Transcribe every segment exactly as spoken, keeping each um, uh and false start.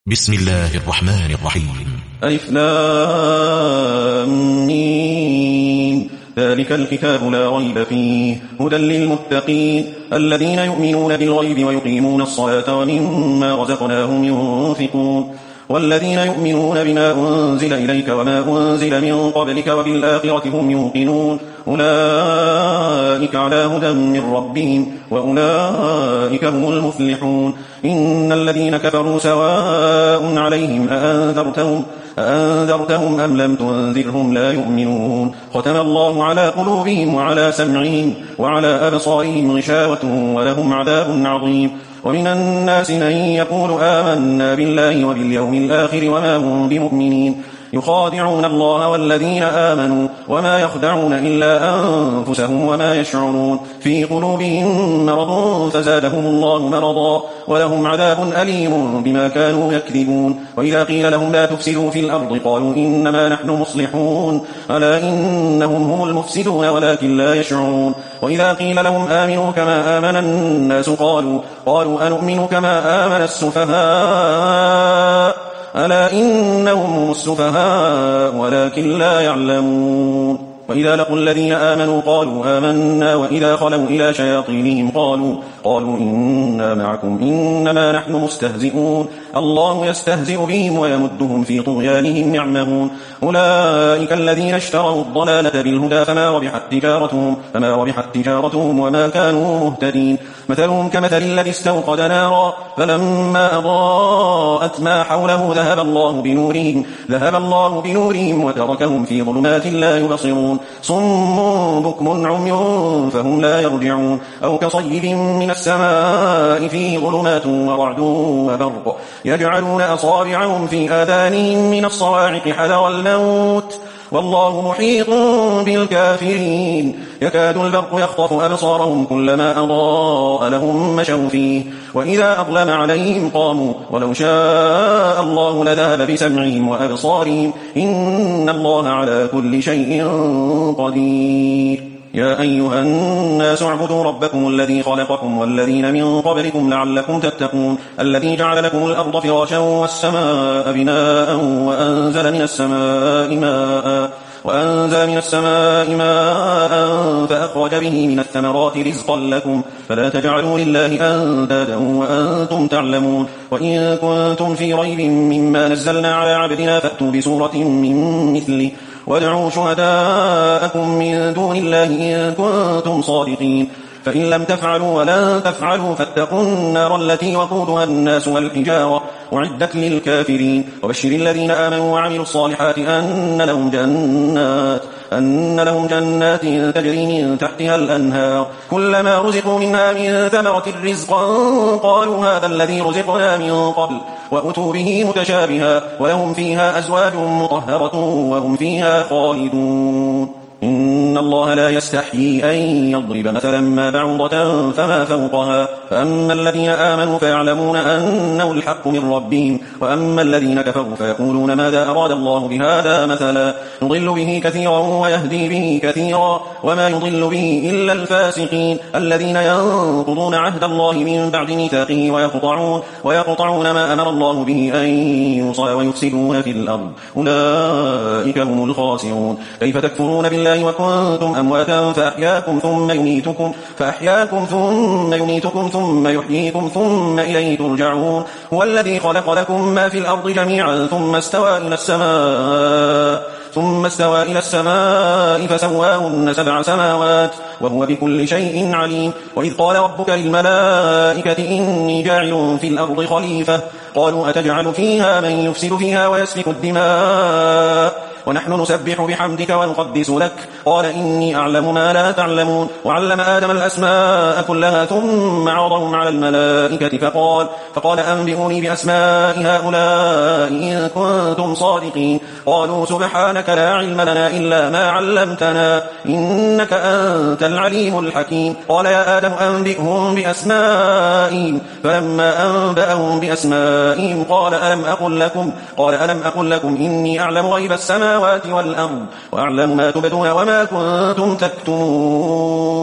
بسم الله الرحمن الرحيم. ألف لام ميم. ذلك الكتاب لا ريب فيه هدى للمتقين الذين يؤمنون بالغيب ويقيمون الصلاة ومما رزقناهم ينفقون والذين يؤمنون بما أنزل إليك وما أنزل من قبلك وبالآخرة هم يوقنون أولئك على هدى من ربهم وأولئك هم المفلحون. إن الذين كفروا سواء عليهم أأنذرتهم, أأنذرتهم أم لم تنذرهم لا يؤمنون. ختم الله على قلوبهم وعلى سمعهم وعلى أبصارهم غشاوة ولهم عذاب عظيم. ومن الناس من يقول آمنا بالله وباليوم الآخر وما هم بمؤمنين يخادعون الله والذين آمنوا وما يخدعون إلا أنفسهم وما يشعرون. في قلوبهم مرض فزادهم الله مرضا ولهم عذاب أليم بما كانوا يكذبون. وإذا قيل لهم لا تفسدوا في الأرض قالوا إنما نحن مصلحون ألا إنهم هم المفسدون ولكن لا يشعرون. وإذا قيل لهم آمنوا كما آمن الناس قالوا, قالوا أنؤمن كما آمن السفهاء ألا إنهم هم السفهاء ولكن لا يعلمون. وإذا لقوا الذين آمنوا قالوا آمنا وإذا خلوا إلى شياطينهم قالوا, قالوا إنا معكم إنما نحن مستهزئون الله يستهزئ بهم ويمدهم في طغيانهم يعمهون. أولئك الذين اشتروا الضلالة بالهدى فما ربحت تجارتهم, فما ربحت تجارتهم وما كانوا مهتدين. مثلهم كمثل الذي استوقد نارا فلما أضاءت ما حوله ذهب الله بنورهم, ذهب الله بنورهم وتركهم في ظلمات لا يبصرون. صم بكم عمي فهم لا يرجعون. أو كصيب من السماء فيه ظلمات ورعد وبرق يجعلون أصابعهم في آذانهم من الصواعق حذر الموت والله محيط بالكافرين. يكاد البرق يخطف أبصارهم كلما أضاء لهم مشوا فيه وإذا أظلم عليهم قاموا ولو شاء الله لذهب بسمعهم وأبصارهم إن الله على كل شيء قدير. يا أيها الناس اعبدوا ربكم الذي خلقكم والذين من قبلكم لعلكم تتقون الذي جعل لكم الأرض فراشا والسماء بناء وأنزل من السماء ماء وأنزل من السماء ماء فأخرج به من الثمرات رزقا لكم فلا تجعلوا لله أندادا وأنتم تعلمون. وإن كنتم في ريب مما نزلنا على عبدنا فأتوا بسورة من مثله وادعوا شهداءكم من دون الله إن كنتم صادقين. فإن لم تفعلوا ولن تفعلوا فاتقوا النار التي وقودها الناس والحجارة أعدت للكافرين. وبشر الذين آمنوا وعملوا الصالحات أن لهم جنات أن لهم جنات تجري من تحتها الأنهار كلما رزقوا منها من ثمرة رزقا قالوا هذا الذي رزقنا من قبل وأتوا به متشابها ولهم فيها أزواج مطهرة وهم فيها خالدون. إن الله لا يستحيي أن يضرب مثلا ما بعوضة فما فوقها فأما الذين آمنوا فيعلمون أنه الحق من ربهم وأما الذين كفروا فيقولون ماذا أراد الله بهذا مثلا يضل به كثيرا ويهدي به كثيرا وما يضل به إلا الفاسقين الذين ينقضون عهد الله من بعد ميثاقه ويقطعون, ويقطعون ما أمر الله به أن يوصل ويفسدون في الأرض أولئك هم الخاسرون. كيف تكفرون بالله وكنتم أمواتا فأحياكم ثم يميتكم فأحياكم ثم يميتكم ثم يحييكم ثم إليه ترجعون. هو الذي خلق لكم ما في الأرض جميعا ثم استوى إلى السماء ثم استوى إلى السماء فسواهن سبع سماوات وهو بكل شيء عليم. وإذ قال ربك للملائكة إني جاعل في الأرض خليفة قالوا أتجعل فيها من يفسد فيها ويسفك الدماء ونحن نسبح بحمدك ونقدس لك قال إني أعلم ما لا تعلمون. وعلم آدم الأسماء كلها ثم عرضهم على الملائكة فقال, فقال أنبئوني بأسماء هؤلاء إن كنتم صادقين قالوا سبحانك لا علم لنا إلا ما علمتنا إنك أنت العليم الحكيم. قال يا آدم أنبئهم بأسمائهم فلما أنبأهم بأسمائهم قال ألم أقل لكم, قال ألم أقل لكم إني أعلم غيب السماوات والأرض وأعلم ما تبدون وما كنتم تكتمون.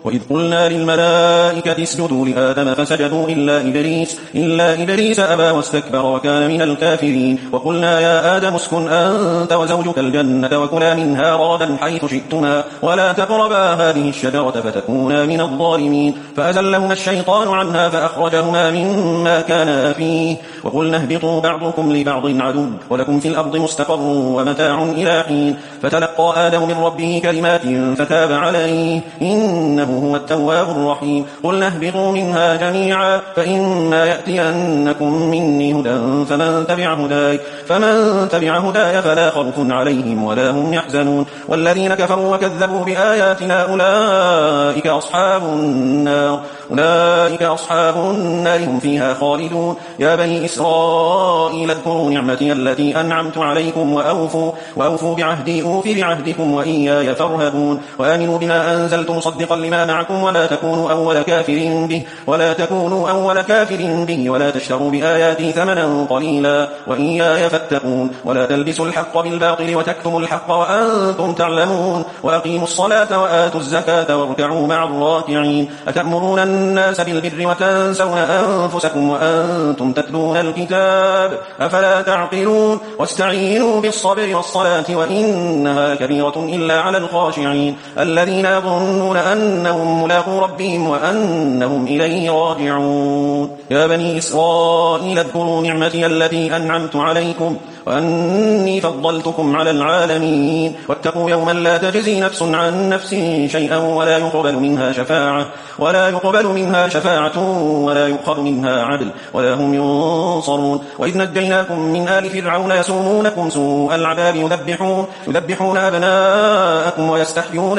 وإذ قلنا للملائكة اسجدوا لآدم فسجدوا إلا إبليس, إلا إبليس أبى واستكبر وكان من الكافرين. وقلنا يا آدم اسكن أنت وزوجك الجنة وكلا منها رغدا حيث شئتما ولا تقربا هذه الشجرة فتكونا من الظالمين. فأزلهما الشيطان عنها فأخرجهما مما كانا فيه. وقلنا اهبطوا بعضكم لبعض عدو ولكم في الأرض مستقر ومتاع إلى حين. فتلقى آدم من ربه كلمات فتاب عليه إنه هو التواب الرحيم. قلنا اهبطوا منها جميعا فإما يأتينكم مني هدى فمن تبع هداي فمن تبع هداي فلا خوف عليهم ولا هم يحزنون. والذين كفروا وكذبوا بآياتنا أولئك أصحاب النار أولئك أصحاب النار هم فيها خالدون. يا بني إسرائيل اذكروا نعمتي التي أنعمت عليكم وأوفوا, وأوفوا بعهدي أوف بعهدكم وإياي فارهبون. وآمنوا بما أنزلت مصدقا لما معكم ولا تكونوا أول كافر به ولا تكونوا أول كافر به ولا تشتروا بآياتي ثمنا قليلا وإياي فاتقون. ولا تلبسوا الحق بالباطل وتكتموا الحق وأنتم تعلمون. وأقيموا الصلاة وآتوا الزكاة واركعوا مع الراكعين. أتأمرون الناس بالبر وتنسون أنفسكم وأنتم تتلون الكتاب أفلا تعقلون. واستعينوا بالصبر والصلاة وإنها كبيرة إلا على الخاشعين الذين يظنون أنهم ملاقو ربهم وأنهم إليه راجعون. يا بني إسرائيل اذكروا نعمتي التي أنعمت عليكم وأني فضلتكم على العالمين. واتقوا يوما لا تجزي نفس عن نفس شيئا ولا يقبل منها شفاعة ولا يقبل منها شفاعة ولا يؤخذ منها عدل ولا هم ينصرون. وإذ نجيناكم من آل فرعون يسومونكم سوء العذاب يذبحون, يذبحون أبناءكم ويستحيون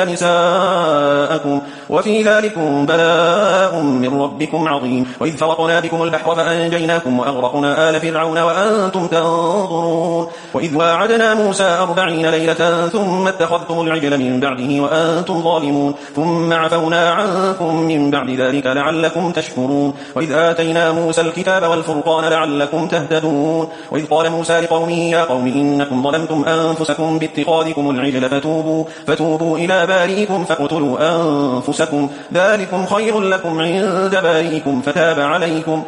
نساءكم وفي ذلكم بلاء من ربكم عظيم. وإذ فرقنا بكم البحر فأنجيناكم وأغرقنا آل فرعون وأنتم تنظرون. وإذ واعدنا موسى أربعين ليلة ثم اتخذتم العجل من بعده وأنتم ظالمون ثم عفونا عنكم من بعد ذلك لعلكم تشكرون. وإذ آتينا موسى الكتاب والفرقان لعلكم تهتدون. وإذ قال موسى لقومه يا قوم إنكم ظلمتم أنفسكم باتخاذكم العجل فتوبوا, فتوبوا إلى بارئكم فاقتلوا أنفسكم ذلكم خير لكم عند بارئكم فتاب عليكم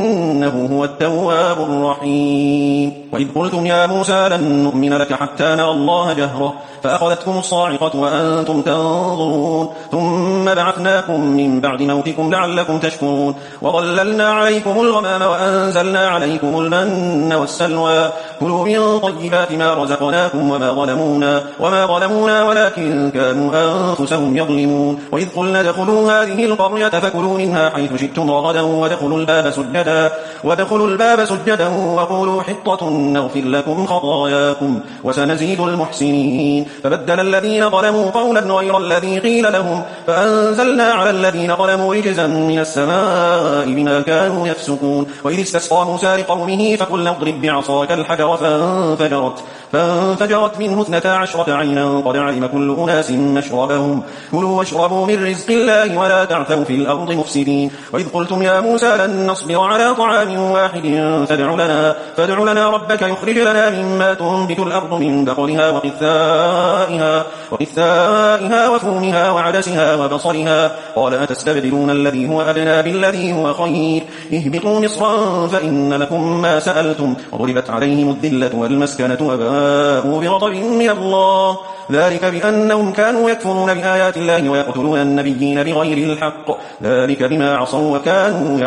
إنه هو التواب الرحيم. وإذ قلتم يا موسى لن نؤمن لك حتى نرى الله جهرة فأخذتكم الصاعقة وأنتم تنظرون ثم بعثناكم من بعد موتكم لعلكم تشكرون. وظللنا عليكم الغمام وأنزلنا عليكم المن والسلوى كلوا من طيبات ما رزقناكم وما ظلمونا, وما ظلمونا ولكن كانوا أنفسهم يظلمون. وإذ قلنا ادخلوا هذه القرية فكلوا منها حيث شئتم رغدا وادخلوا الباب سجدا, وادخلوا الباب سجدا وقولوا حطة نغفر لكم خطاياكم وسنزيد المحسنين. فبدل الذين ظلموا قولا غير الذي قيل لهم فأنزلنا على الذين ظلموا رجزا من السماء بما كانوا يفسقون. وإذ استسقى موسى لقومه فقلنا اضرب بعصاك الحجر فانفجرت, فانفجرت منه اثنتا عشرة عينا قد علم كل أناس مشربهم كلوا واشربوا من رزق الله ولا تعثوا في الأرض مفسدين. وإذ قلتم يا موسى لن نصبر على طعام واحد فادع لنا, فادع لنا ربك يخرج لنا مما تنبت الأرض من بقلها وقثائها, وقثائها وفومها وعدسها وبصلها قال أتستبدلون الذي هو أدنى بالذي هو خير اهبطوا مصرا فإن لكم ما سألتم وضربت عليهم الذلة والمسكنة وباءوا بغضب من الله ذلك بأنهم كانوا يكفرون بآيات الله ويقتلون النبيين بغير الحق ذلك بما عصوا وكانوا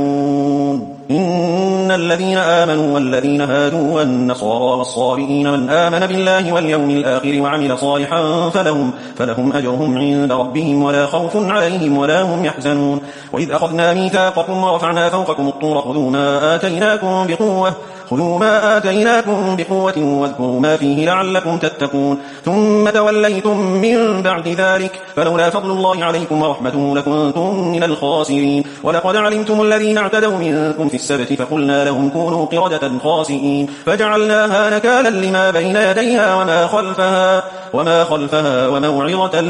يعتدون. إن الذين آمنوا والذين هادوا والنصارى والصابئين من آمن بالله واليوم الآخر وعمل صالحا فلهم, فلهم أجرهم عند ربهم ولا خوف عليهم ولا هم يحزنون. وإذ أخذنا ميثاقكم ورفعنا فوقكم الطور خذوا ما آتيناكم بقوة خذوا ما آتيناكم بقوة واذكروا ما فيه لعلكم تتقون ثم توليتم من بعد ذلك فلولا فضل الله عليكم ورحمته لكنتم من الخاسرين. ولقد علمتم الذين اعتدوا منكم في السبت فقلنا لهم كونوا قردة خاسئين فجعلناها نكالا لما بين يديها وما خلفها, وما خلفها وموعظة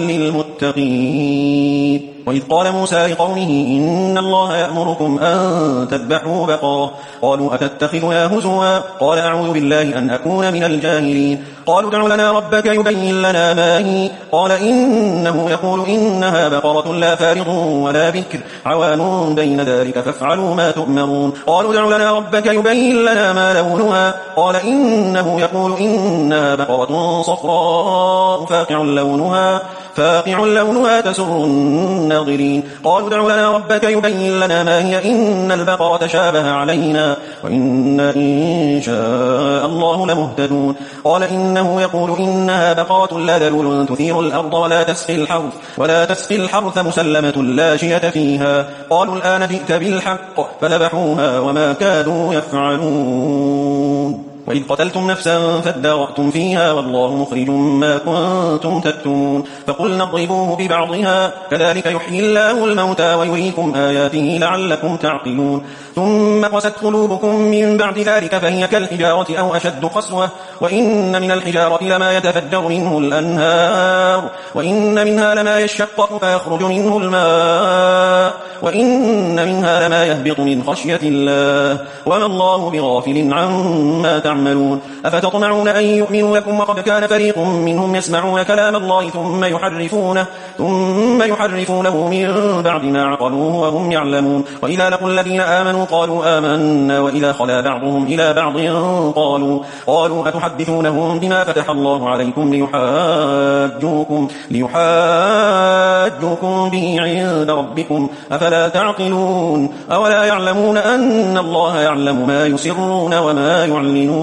للمتقين. وإذ قال موسى لقومه إن الله يأمركم أن تذبحوا بقرة قالوا أتتخذنا هزوا قال أعوذ بالله أن أكون من الجاهلين قالوا ادع لنا ربك يبين لنا ما هي قال إنه يقول إنها بقرة لا فارض ولا بكر عوان بين ذلك فافعلوا ما تؤمرون قالوا ادع لنا ربك يبين لنا ما لونها قال إنه يقول إنها بقرة صفراء فاقع لونها فاقع لونها تسر الناظرين قالوا ادع لنا ربك يبين لنا ما هي إن البقرة شابه علينا وإنا إن شاء الله لمهتدون قال إنه يقول إنها بقرة لا ذلول تثير الأرض ولا تسقي الحرث ولا تسقي الحرث مسلمة لا شية فيها قالوا الآن جئت بالحق فذبحوها وما كادوا يفعلون وإذ قتلتم نفسا فادارأتم فيها والله مخرج ما كنتم تكتمون فقلنا اضربوه ببعضها كذلك يحيي الله الموتى ويريكم آياته لعلكم تعقلون ثم قست قلوبكم من بعد ذلك فهي كالحجارة أو أشد قسوة وإن من الحجارة لما يتفجر منه الأنهار وإن منها لما يشقق فيخرج منه الماء وإن منها لما يهبط من خشية الله وما الله بغافل عما تعملون أفتطمعون أن يؤمنوا لكم وقد كان فريق منهم يسمعون كلام الله ثم يحرفونه ثم يحرفونه من بعد ما عقلوه وهم يعلمون وإذا لقوا الذين آمنوا قالوا آمنا وإذا خلا بعضهم إلى بعض قالوا قالوا أتحدثونهم بما فتح الله عليكم ليحاجوكم ليحاجوكم به عند ربكم أفلا تعقلون أولا يعلمون أن الله يعلم ما يسرون وما يعلنون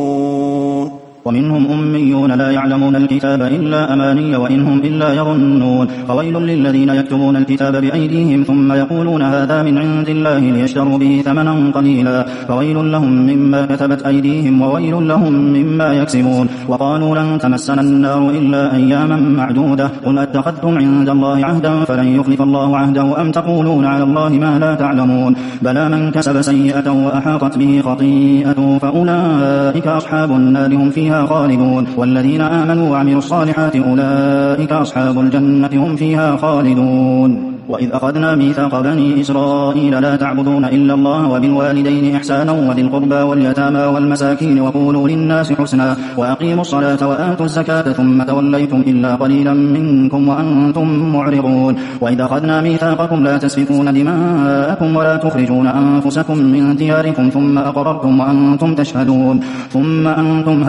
ومنهم أميون لا يعلمون الكتاب إلا أماني وإنهم إلا يظنون فويل للذين يكتبون الكتاب بأيديهم ثم يقولون هذا من عند الله ليشتروا به ثمنا قليلا فويل لهم مما كتبت أيديهم وويل لهم مما يكسبون وقالوا لن تمسنا النار إلا أياما معدودة قل أتخذتم عند الله عهدا فلن يخلف الله عهده أم تقولون على الله ما لا تعلمون بلى من كسب سيئة وأحاطت به خطيئته فأولئك أصحاب النار هم فيها خالدون والذين آمنوا وعملوا الصالحات أولئك أصحاب الجنة هم فيها خالدون وإذ أخذنا ميثاق بني إسرائيل لا تعبدون إلا الله وبالوالدين إحسانا وذي القربى واليتامى والمساكين وقولوا للناس حسنا وأقيموا الصلاة وآتوا الزكاة ثم توليتم إلا قليلا منكم وأنتم معرضون وإذ أخذنا ميثاقكم لا تسفكون دماءكم ولا تخرجون أنفسكم من دياركم ثم أقررتم وأنتم تشهدون ثم أنتم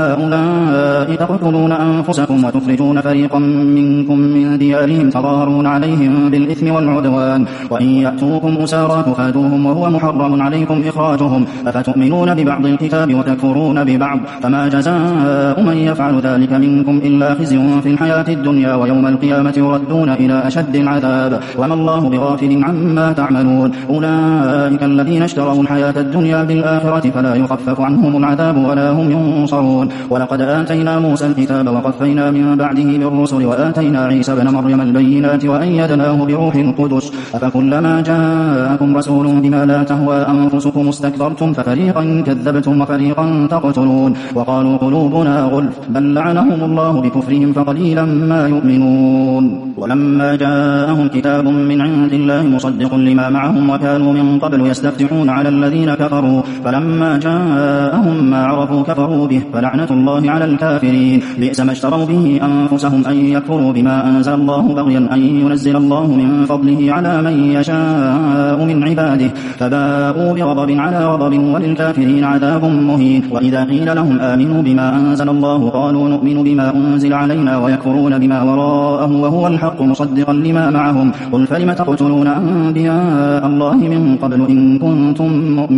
هؤلاء تقتلون أنفسكم وتخرجون فريقا منكم من ديارهم تظاهرون عليهم بالإثم والعدوان وإن يأتوكم أسارى تفادوهم وهو محرم عليكم إخراجهم أفتؤمنون ببعض الكتاب وتكفرون ببعض فما جزاء من يفعل ذلك منكم إلا خزي في الحياة الدنيا ويوم القيامة يردون إلى أشد العذاب وما الله بغافل عما تعملون أولئك الذين اشتروا الحياة الدنيا بالآخرة فلا يخفف عنهم العذاب ولا هم ينصرون ولقد آتينا موسى الكتاب وقفينا من بعده بالرسل وآتينا عيسى بن مريم البينات وأيدناه بروح القدس أفكلما جاءكم رسول بما لا تهوى أنفسكم استكبرتم ففريقا كذبتم وفريقا تقتلون وقالوا قلوبنا غلف بل لعنهم الله بكفرهم فقليلا ما يؤمنون ولما جاءهم كتاب من عند الله مصدق لما معهم وكانوا من قبل يستفتحون على الذين كفروا فلما جاءهم ما عرفوا كفروا به فلعنة الله على الكافرين بئس ما اشتروا به أنفسهم أن يكفروا بما أنزل الله بغيا أن ينزل الله من فضله على من يشاء من عباده فباءوا بغضب على غضب وللكافرين عذاب مهين وإذا قيل لهم آمنوا بما أنزل الله قالوا نؤمن بما أنزل علينا ويكفرون بما وراءه وهو الحق مصدقا لما معهم قل فلم تقتلون أنبياء الله من قبل إن كنتم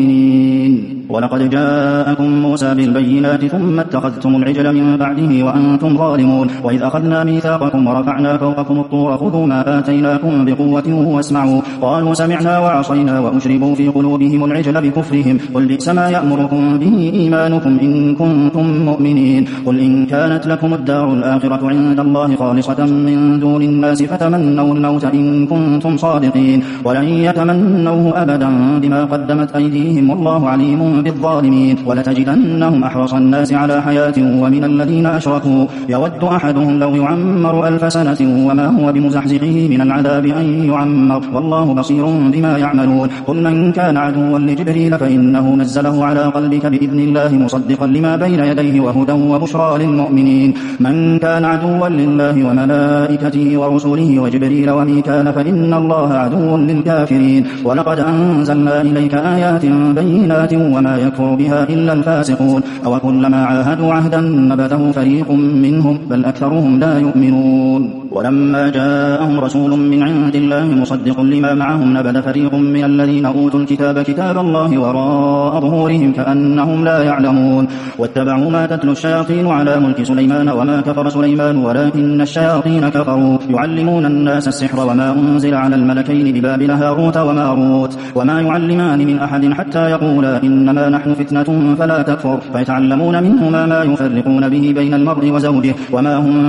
مؤمنين ولقد جاءكم موسى بالبينات ثم اتخذتم العجل من بعده وأنتم ظالمون وإذ أخذنا ميثاقكم ورفعنا فوقكم الطور خذوا ما آتيناكم بقوة واسمعوا قالوا سمعنا وعصينا وأشربوا في قلوبهم العجل بكفرهم قل بئس ما يأمركم به إيمانكم إن كنتم مؤمنين قل إن كانت لكم الدار الآخرة عند الله خالصة من دون الناس فتمنوا الموت إن كنتم صادقين ولن يتمنوه أبدا بما قدمت أيديهم والله عليم بالظالمين ولتجدنهم أحرص الناس على حياة ومن الذين أشركوا يود أحدهم لو يعمر ألف سنة وما هو بمزحزحه من العذاب أن يعمر والله بصير بما يعملون قل من كان عدوا لجبريل فإنه نزله على قلبك بإذن الله مصدقا لما بين يديه وهدى وبشرى للمؤمنين من كان عدوا لله وملائكته ورسله وجبريل وميكال فإن الله عدو للكافرين ولقد أنزلنا إليك آيات بينات وما يكفر بها إلا الفاسقون أو كلما عاهدوا عهدا نبذه فريق منهم بل أكثرهم لا يؤمنون ولما جاءهم رسول من عند الله مصدق لما معهم نبذ فريق من الذين أوتوا الكتاب كتاب الله وراء ظهورهم كأنهم لا يعلمون واتبعوا ما تتلو الشياطين على ملك سليمان وما كفر سليمان ولكن الشياطين كفروا يعلمون الناس السحر وما أنزل على الملكين ببابل هاروت وماروت وما يعلمان من أحد حتى يقولا إنما نحن فتنة فلا تكفر فيتعلمون منهما ما يفرقون به بين المرء وزوجه وما هم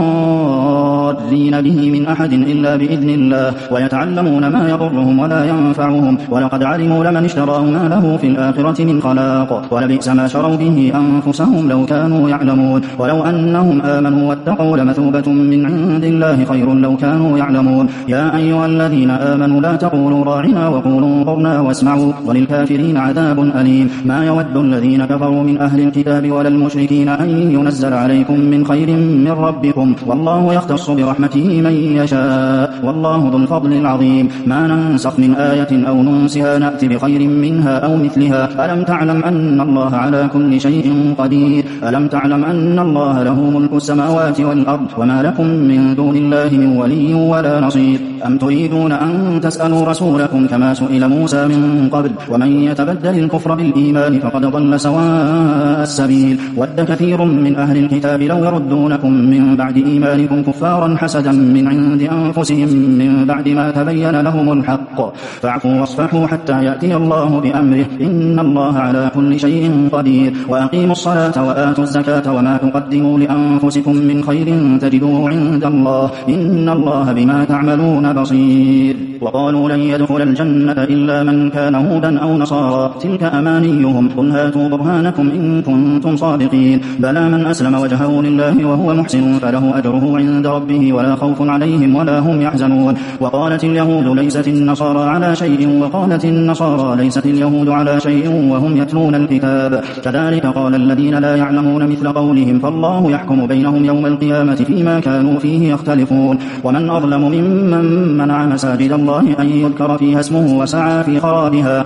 بضارين به من أحد إلا بإذن الله ويتعلمون ما يضرهم ولا ينفعهم ولقد علموا لمن اشتراه ما له في الآخرة من خلاق ولبئس ما شروا به أنفسهم لو كانوا يعلمون ولو أنهم آمنوا واتقوا لمثوبة من عند الله خير لو كانوا يعلمون يا أيها الذين آمنوا لا تقولوا راعنا وقولوا انظرنا واسمعوا وللكافرين عذاب أليم ما يود الذين كفروا من أهل الكتاب ولا المشركين أن ينزل عليكم من خير من ربكم والله يختص برحمته من يشاء والله ذو الفضل العظيم ما ننسخ من آية أو ننسها نأتي بخير منها أو مثلها ألم تعلم أن الله على كل شيء قدير ألم تعلم أن الله له ملك السماوات والأرض وما لكم من دون الله من ولي ولا نصير أم تريدون أن تسألوا رسولكم كما سئل موسى من قبل ومن يتبدل الكفر بالإيمان فقد ضل سواء السبيل ود كثير من أهل الكتاب لو يردونكم من بعد إيمانكم كفارا حسدا من عند أنفسهم من بعد ما تبين لهم الحق فاعفوا واصفحوا حتى يأتي الله بأمره إن الله على كل شيء قدير وأقيموا الصلاة وآتوا الزكاة وما تقدموا لأنفسكم من خير تجدوه عند الله إن الله بما تعملون بصير وقالوا لن يدخل الجنة إلا من كان هودا أو نصارى تلك أمانيهم قل هاتوا برهانكم إن كنتم صادقين بلى من أسلم وجهه لله وهو محسن فله أجره عند ربه ولا خوف عليهم ولا هم يحزنون وقالت اليهود ليست النصارى على شيء وقالت النصارى ليست اليهود على شيء وهم يتلون الكتاب كذلك قال الذين لا يعلمون مثل قولهم فالله يحكم بينهم يوم القيامة فيما كانوا فيه يختلفون ومن أظلم ممن منع مساجد الله أن يذكر فيها اسمه وسعى في خرابها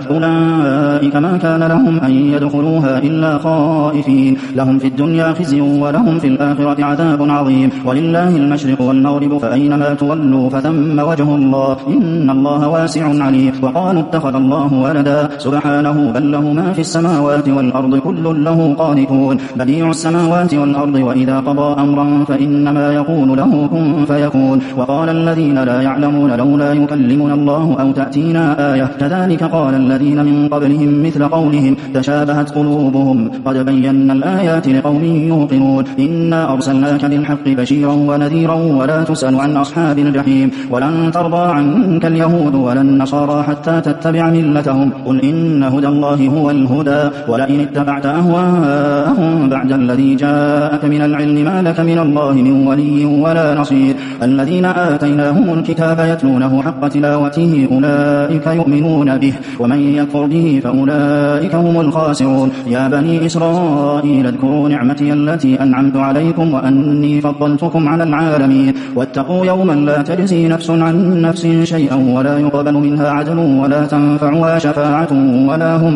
أولئك ما كان لهم أن يدخلوها إلا خائفين لهم في الدنيا خزي ولهم في الآخرة عذاب عظيم ولله المشرق والمغرب فأينما تولوا فثم وجه الله إن الله واسع عليم وقالوا اتخذ الله ولدا سبحانه بل له ما في السماوات والأرض كل له قانتون بديع السماوات والأرض وإذا قضى أمرا فإنما يقول له كن فيكون وقال الذين لا يعلمون لولا يكلمنا الله أو تأتينا آية كذلك قال الذين من قبلهم مثل قولهم تشابهت قلوبهم قد بينا الآيات لقوم يوقنون إنا أرسلناك بالحق بشيرا ونذيرا ولا تسأل عن أصحاب الجحيم ولن ترضى عنك اليهود ولا النصارى حتى تتبع ملتهم قل إن هدى الله هو الهدى ولئن اتبعت أهواءهم بعد الذي جاءك من العلم ما لك من الله من ولي ولا نصير الذين آتيناهم الكتاب يتلونه حق تلاوته أولئك يؤمنون به ومن يكفر به فأولئك هم الخاسرون يا بني إسرائيل اذكروا نعمتي التي أنعمت عليكم وأني فضلتكم على العالمين واتقوا يوما لا تجزي نفس عن نفس شيئا ولا يقبل منها عدل ولا تنفعها شفاعة ولا هم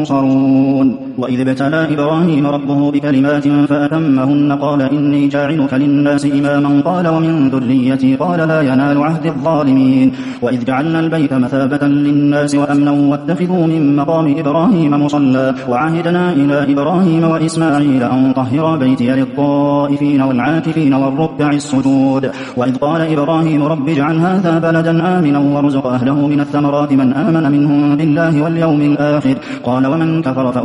ينصرون وإذ ابتلى إبراهيم ربه بكلمات فأتمهن قال إني جاعلك للناس إماما قال ومن ذريتي قال لا ينال عهد الظالمين وإذ جعلنا البيت مثابة للناس وأمنا واتخذوا من مقام إبراهيم مصلى وعهدنا إلى إبراهيم وإسماعيل أن طهر بيتي للطائفين والعاكفين والركع السجود وإذ قال إبراهيم رب اجعل هذا بلدا آمنا وارزق أهله من الثمرات من آمن منهم بالله واليوم الآخر قال ومن كفر فأمتعه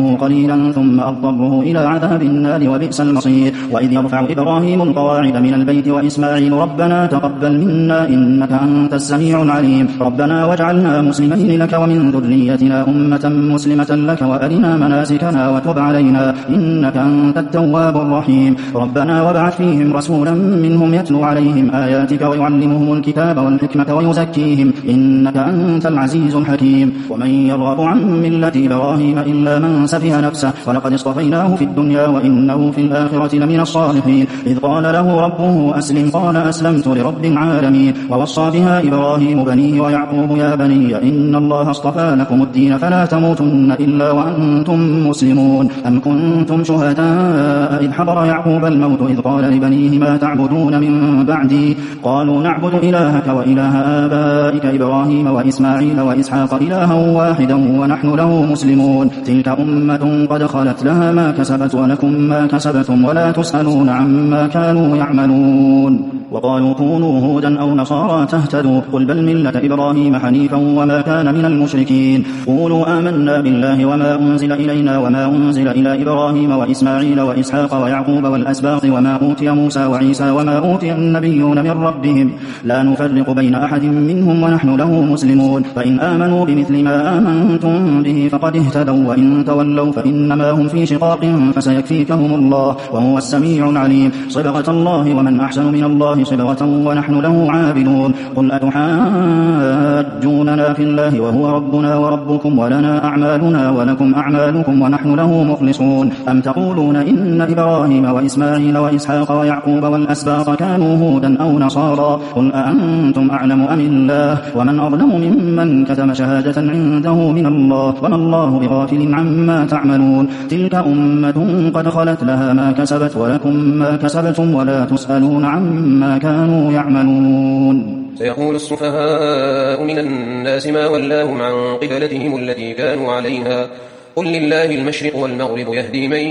أطعمه قليلا ثم أضطره إلى عذاب النار وبئس المصير. وإذ يرفع إبراهيم القواعد من البيت وإسماعيل ربنا تقبل منا إنك أنت السميع العليم ربنا واجعلنا مسلمين لك ومن ذريتنا أمة مسلمة لك وأرنا مناسكنا وتب علينا إنك أنت التواب الرحيم ربنا وابعث فيهم رسولا منهم يتلو عليهم آياتك ويعلمهم الكتاب والحكمة ويزكيهم إنك أنت العزيز الحكيم. ومن يرغب عن ملة إبراهيم إلا من سفه نفسه ولقد اصطفيناه في الدنيا وإنه في الآخرة لمن الصالحين إذ قال له ربه أسلم قال أسلمت لرب العالمين ووصى بها إبراهيم بنيه ويعقوب يا بني إن الله اصطفى لكم الدين فلا تموتن إلا وأنتم مسلمون أم كنتم شهداء إذ حضر يعقوب الموت إذ قال لبنيه ما تعبدون من بعدي قالوا نعبد إلهك وإله آبائك إبراهيم وإسماعيل وإسحاق إلها واحدا ونحن له مسلمون تلك أمة قد خلت لها ما كسبت ولكم ما كسبتم ولا تسألون عما كانوا يعملون. وقالوا كونوا هودا أو نصارى تهتدوا قل بل ملة إبراهيم حنيفا وما كان من المشركين قولوا آمنا بالله وما أنزل إلينا وما أنزل إلى إبراهيم وإسماعيل وإسحاق ويعقوب والأسباط وما أوتي موسى وعيسى وما أوتي النبيون من ربهم لا نفرق بين أحد منهم ونحن له مسلمون فإن آمنوا بمثل ما آمنتم به فقد اهتدوا وإن تولوا فإنما هم في شقاق فسيكفيكهم الله وهو السميع العليم صبغة الله ومن أحسن من الله صبغة ونحن له عابدون قل أتحاجوننا في الله وهو ربنا وربكم ولنا أعمالنا ولكم أعمالكم ونحن له مخلصون أم تقولون إن إبراهيم وإسماعيل وإسحاق ويعقوب والأسباط كانوا هودا أو نصارى قل أأنتم أعلم أم الله ومن أظلم ممن كتم شهادة عنده من الله وما الله بغافل عما تعملون تلك أمة قد خلت لها ما كسبت ولكم ما كسبتم ولا تسألون عما كانوا يعملون. سيقول السفهاء من الناس ما ولاهم عن قبلتهم التي كانوا عليها قل لله المشرق والمغرب يهدي من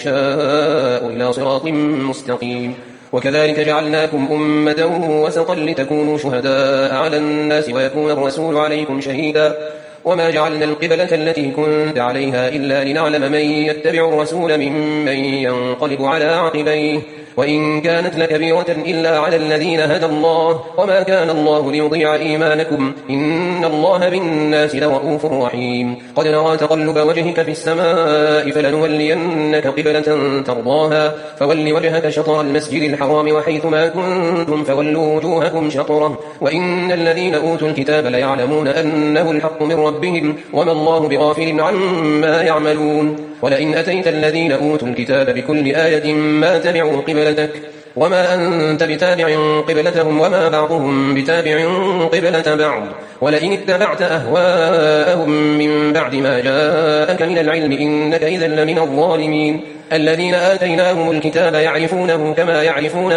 يشاء إلى صراط مستقيم وكذلك جعلناكم أمة وسطا لتكونوا شهداء على الناس ويكون الرسول عليكم شهيدا وما جعلنا القبلة التي كنت عليها إلا لنعلم من يتبع الرسول ممن ينقلب على عقبيه وإن كانت لكبيرة إلا على الذين هدى الله وما كان الله ليضيع إيمانكم إن الله بالناس لرؤوف رحيم قد نرى تقلب وجهك في السماء فلنولينك قبلة ترضاها فول وجهك شطر المسجد الحرام وحيث ما كنتم فولوا وجوهكم شطره وإن الذين أوتوا الكتاب ليعلمون أنه الحق من ربهم وما الله بغافل عما يعملون ولئن أتيت الذين أوتوا الكتاب بكل آية ما تبعوا قبلتك وما أنت بتابع قبلتهم وما بعضهم بتابع قبلة بعض ولئن اتبعت أهواءهم من بعد ما جاءك من العلم إنك إذا لمن الظالمين الذين آتيناهم الكتاب يعرفونه كما يعرفون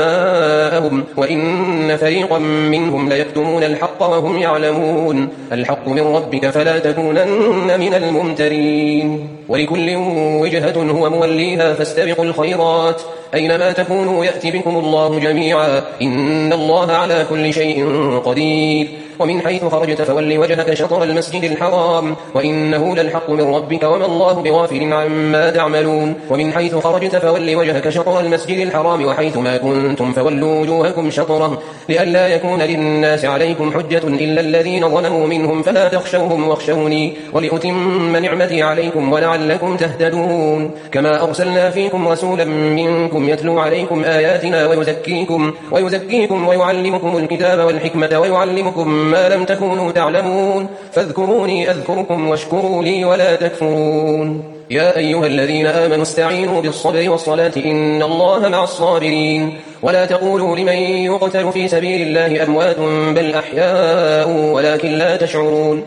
أبناءهم وإن فريقا منهم ليكتمون الحق وهم يعلمون الحق من ربك فلا تكونن من الممترين ولكل وجهة هو موليها فاستبقوا الخيرات أينما تكونوا يأتي بكم الله جميعا إن الله على كل شيء قدير ومن حيث خرجت فول وجهك شطر المسجد الحرام وإنه للحق من ربك وما الله بغافل عما تعملون ومن حيث خرجت فول وجهك شطر المسجد الحرام وحيث ما كنتم فولوا وجوهكم شطره لئلا يكون للناس عليكم حجة إلا الذين ظلموا منهم فلا تخشوهم واخشوني ولأتم نعمتي عليكم ولعلكم تهتدون كما أرسلنا فيكم رسولا منكم يتلو عليكم آياتنا ويزكيكم ويزكيكم ويعلمكم الكتاب والحكمة ويعلمكم ما لم تكونوا تعلمون فاذكروني أذكركم واشكروا لي ولا تكفرون يا أيها الذين آمنوا استعينوا بالصبر والصلاة إن الله مع الصابرين ولا تقولوا لمن يقتل في سبيل الله أموات بل أحياء ولكن لا تشعرون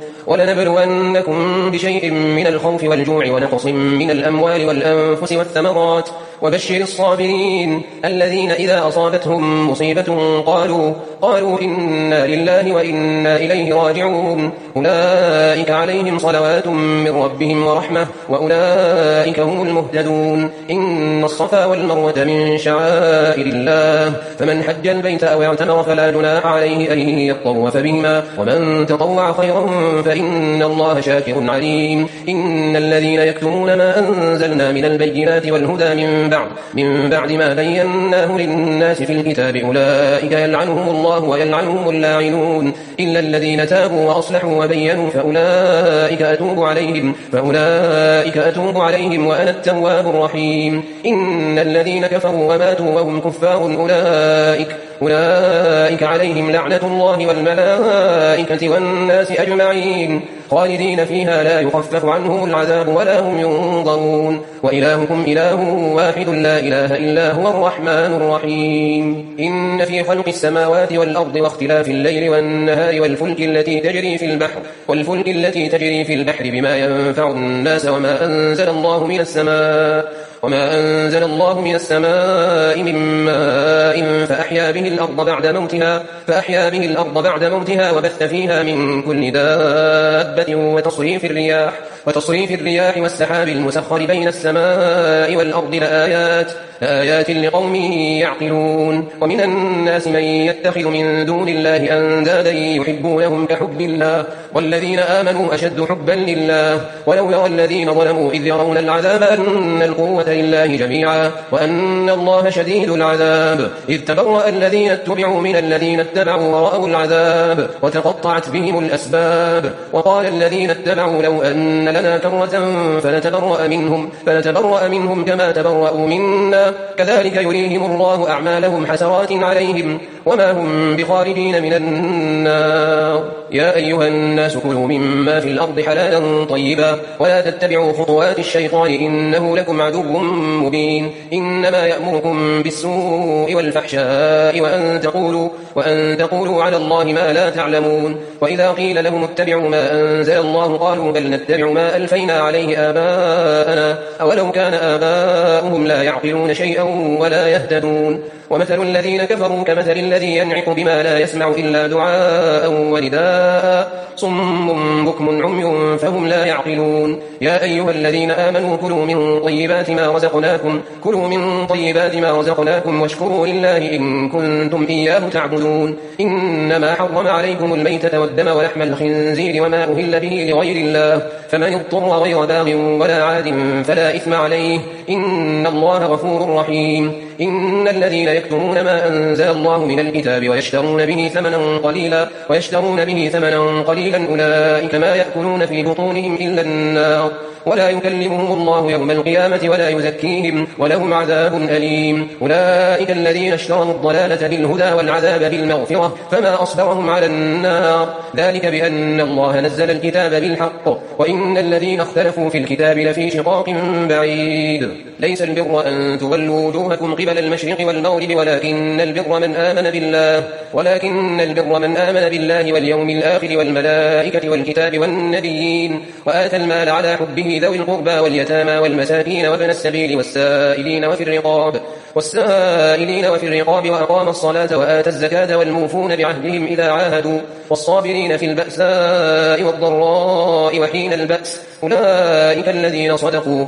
ولنبلونكم بشيء من الخوف والجوع ونقص من الأموال والأنفس والثمرات وبشر الصابرين الذين إذا أصابتهم مصيبة قالوا قالوا إنا لله وإنا إليه راجعون أولئك عليهم صلوات من ربهم ورحمة وأولئك هم المهتدون إن الصفا والمروة من شعائر الله فمن حج البيت أو اعتمر فلا جناح عليه أن يطوف بهما ومن تطوع خيرا فإن الله شاكر عليم إن الذين يكتمون ما أنزلنا من البينات والهدى من بعد من بعد ما بيناه للناس في الكتاب أولئك يلعنهم الله ويلعنهم اللاعنون إلا الذين تابوا وأصلحوا وبينوا فأولئك أتوب عليهم فأولئك أتوب عليهم وأنا التواب الرحيم إن الذين كفروا وماتوا وهم كفار أولئك أولئك عليهم لعنة الله والملائكة والناس أجمعين خالدين فيها لا يخفف عنهم العذاب ولا هم ينظرون وإلهكم إله واحد لا إله إلا هو الرحمن الرحيم إن في خلق السماوات والأرض واختلاف الليل والنهار والفلك التي تجري في البحر والفلك التي تجري في البحر بما ينفع الناس وما أنزل الله من السماء وما أنزل الله من السماء من ماء فأحيا به الأرض بعد موتها فأحيا به الأرض بعد موتها وبث فيها من كل دابة وتصريف الرياح وتصريف الرياح والسحاب المسخر بين السماء والأرض لآيات لآيات لقوم يعقلون ومن الناس من يتخذ من دون الله أندادا يحبونهم كحب الله والذين آمنوا أشد حبا لله ولو يرى الذين ظلموا إذ يرون العذاب أن القوة لله جميعا وأن الله شديد العذاب إذ تبرأ الذين اتبعوا من الذين اتبعوا ورأوا العذاب وتقطعت بهم الأسباب وقال الذين اتبعوا لو أن لنا كرة فنتبرأ منهم فنتبرأ منهم كما تبرأوا منا كذلك يريهم الله أعمالهم حسرات عليهم وما هم بخارجين من النار يا أيها الناس كلوا مما في الأرض حلالا طيبا ولا تتبعوا خطوات الشيطان إنه لكم عدو مبين إنما يأمركم بالسوء والفحشاء وأن تقولوا, وأن تقولوا على الله ما لا تعلمون وإذا قيل لهم اتبعوا ما أنزل الله قالوا بل نتبع ما ألفينا عليه آباءنا أولو كان آباؤهم لا يعقلون شيئا ولا يهتدون ومثل الذين كفروا كمثل الذي ينعق بما لا يسمع إلا دعاء ونداء صم بكم عمي فهم لا يعقلون يا أيها الذين آمنوا كلوا من طيبات ما رزقناكم كلوا من طيبات ما رزقناكم واشكروا لله إن كنتم إياه تعبدون إنما حرم عليكم الميتة والدم ولحم الخنزير وما أهل به لغير الله فمن اضطر غير باغ ولا عاد فلا إثم عليه إن الله غفور رحيم إن الذين يكتمون ما أنزل الله من الكتاب ويشترون به ثمنا قليلا ويشترون به ثمنا قليلا أولئك ما يأكلون في بطونهم إلا النار ولا يكلمهم الله يوم القيامة ولا يزكيهم ولهم عذاب أليم أولئك الذين اشتروا الضلالة بالهدى والعذاب بالمغفرة فما أصبرهم على النار ذلك بأن الله نزل الكتاب بالحق وإن الذين اختلفوا في الكتاب لفي شقاق بعيد ليس البر أن تولوا وجوهكم قبل المشرق والمغرب ولكن البر من آمن بالله ولكن البر من آمن بالله واليوم الآخر والملائكة والكتاب والنبيين وآتى المال على حبه ذوي القربى واليتامى والمساكين وابن السبيل والسائلين وفي الرقاب والسائلين وفي الرقاب وأقام الصلاة وآتى الزكاة والموفون بعهدهم إذا عاهدوا والصابرين في البأساء والضراء وحين البأس أولئك الذين صدقوا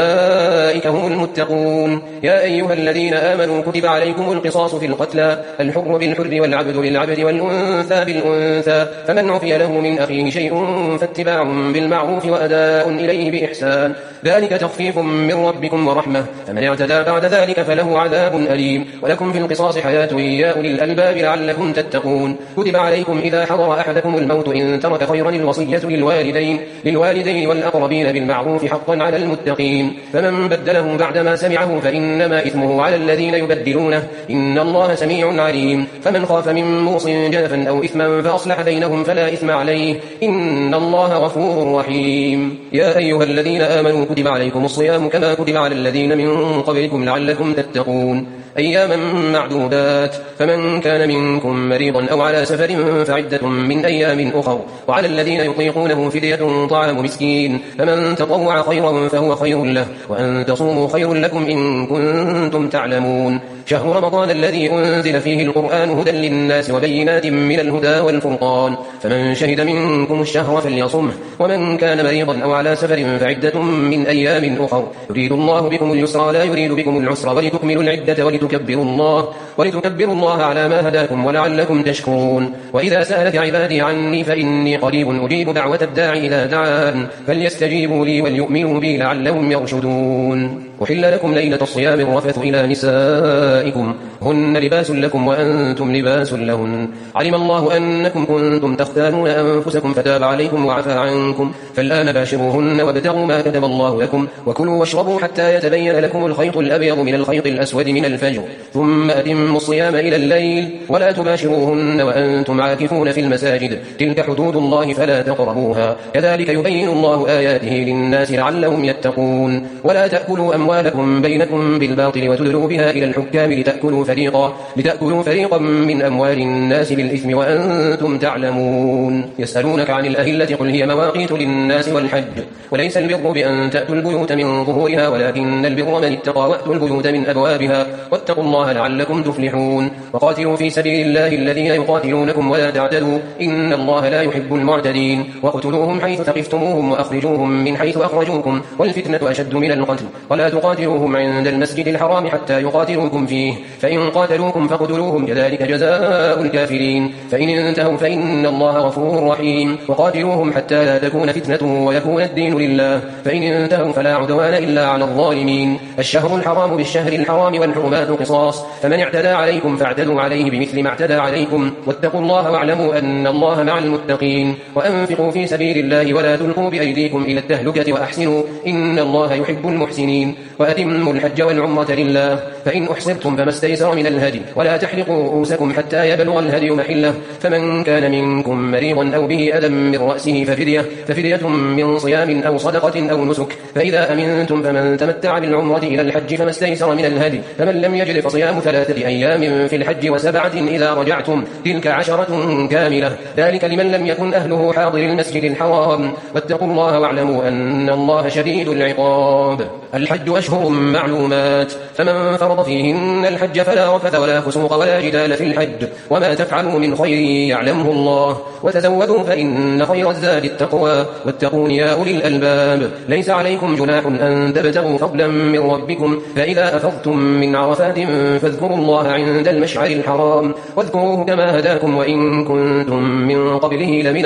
وأولئك هم المتقون يا أيها الذين آمنوا كتب عليكم القصاص في القتلى الحر بالحر والعبد بالعبد والأنثى بالأنثى فمن عفي له من أخيه شيء فاتباع بالمعروف وأداء إليه بإحسان ذلك تخفيف من ربكم ورحمة فمن اعتدى بعد ذلك فله عذاب أليم ولكم في القصاص حياة يا أولي الألباب لعلكم تتقون كتب عليكم إذا حضر أحدكم الموت إن ترك خيرا الوصية للوالدين للوالدين والأقربين بالمعروف حقا على المتقين فمن بدله بعدما سمعه فإنما إثمه على الذين يبدلونه إن الله سميع عليم فمن خاف من موص جنفا أو إثما فأصلح بينهم فلا إثم عليه إن الله غفور رحيم يا أيها الذين آمنوا كتب عليكم الصيام كما كتب على الذين من قبلكم لعلكم تتقون أياما معدودات فمن كان منكم مريضا أو على سفر فعدة من أيام أخر وعلى الذين يطيقونه فدية طعام مسكين فمن تطوع خيرا فهو خير له وأن تصوموا خير لكم إن كنتم تعلمون شهر رمضان الذي أنزل فيه القرآن هدى للناس وبينات من الهدى والفرقان فمن شهد منكم الشهر فليصمه ومن كان مريضا أو على سفر فعدة من أيام أخر يريد الله بكم اليسر ولا يريد بكم العسر ولتكملوا العدة ولتكبروا الله ولتكبروا الله على ما هداكم ولعلكم تشكرون وإذا سألك عبادي عني فإني قريب أجيب دعوة الداعي إذا دعان فليستجيبوا لي وليؤمنوا بي لعلهم يرشدون أحل لكم ليلة الصيام الرفث إلى نسائكم هن لباس لكم وأنتم لباس لهن علم الله أنكم كنتم تختانون أنفسكم فتاب عليكم وعفى عنكم فالآن باشروهن وابتغوا ما كتب الله لكم وكلوا واشربوا حتى يتبين لكم الخيط الأبيض من الخيط الأسود من الفجر ثم أتموا الصيام إلى الليل ولا تباشروهن وأنتم عاكفون في المساجد تلك حدود الله فلا تقربوها كذلك يبين الله آياته للناس لعلهم يتقون ولا تأكلوا أموالكم بينكم بالباطل وتدلوا بها إلى الحكام لتأكلوا فريقا, لتأكلوا فريقا من أموال الناس بالإثم وأنتم تعلمون يسألونك عن الأهلة قل هي مواقيت للناس والحج وليس البر بأن تأتوا البيوت من ظهورها ولكن البر من اتقى وأتوا البيوت من أبوابها واتقوا الله لعلكم تفلحون وقاتلوا في سبيل الله الذين يقاتلونكم ولا تعتدوا إن الله لا يحب المعتدين واقتلوهم حيث ثقفتموهم وأخرجوهم من حيث أخرجوكم والفتنة أشد من القتل ولا تقاتلوهم عند المسجد الحرام حتى يقاتلوكم فيه فإن قاتلوكم فاقتلوهم كذلك جزاء الكافرين فإن انتهوا فإن الله غفور رحيم وقاتلوهم حتى لا تكون فتنة ويكون الدين لله فإن انتهوا فلا عدوان إلا على الظالمين الشهر الحرام بالشهر الحرام والحرمات قصاص فمن اعتدى عليكم فاعتدوا عليه بمثل ما اعتدى عليكم واتقوا الله واعلموا أن الله مع المتقين وأنفقوا في سبيل الله ولا تلقوا بأيديكم إلى التهلكة وأحسنوا إن الله يحب المحسنين وأتموا الحج والعمرة لله فإن أحصرتم فما استيسر من الهدي ولا تحلقوا رؤوسكم حتى يبلغ الهدي محله فمن كان منكم مريضا أو به أذى من رأسه ففدية, ففدية من صيام أو صدقة أو نسك فإذا أمنتم فمن تمتع بالعمرة إلى الحج فما استيسر من الهدي فمن لم يجد فصيام ثلاثة أيام في الحج وسبعة إذا رجعتم تلك عشرة كاملة ذلك لمن لم يكن أهله حاضر المسجد الحرام واتقوا الله واعلموا أن الله شديد العقاب الحج أشهر معلومات فمن فرض فيهن الحج فلا رفث ولا فسوق ولا جدال في الحج وما تفعلوا من خير يعلمه الله وتزودوا فإن خير الزاد التقوى واتقون يا أولي الألباب ليس عليكم جناح أن تبتغوا فضلا من ربكم فإذا أفضتم من عرفات فاذكروا الله عند المشعر الحرام واذكروه كما هداكم وإن كنتم من قبله لمن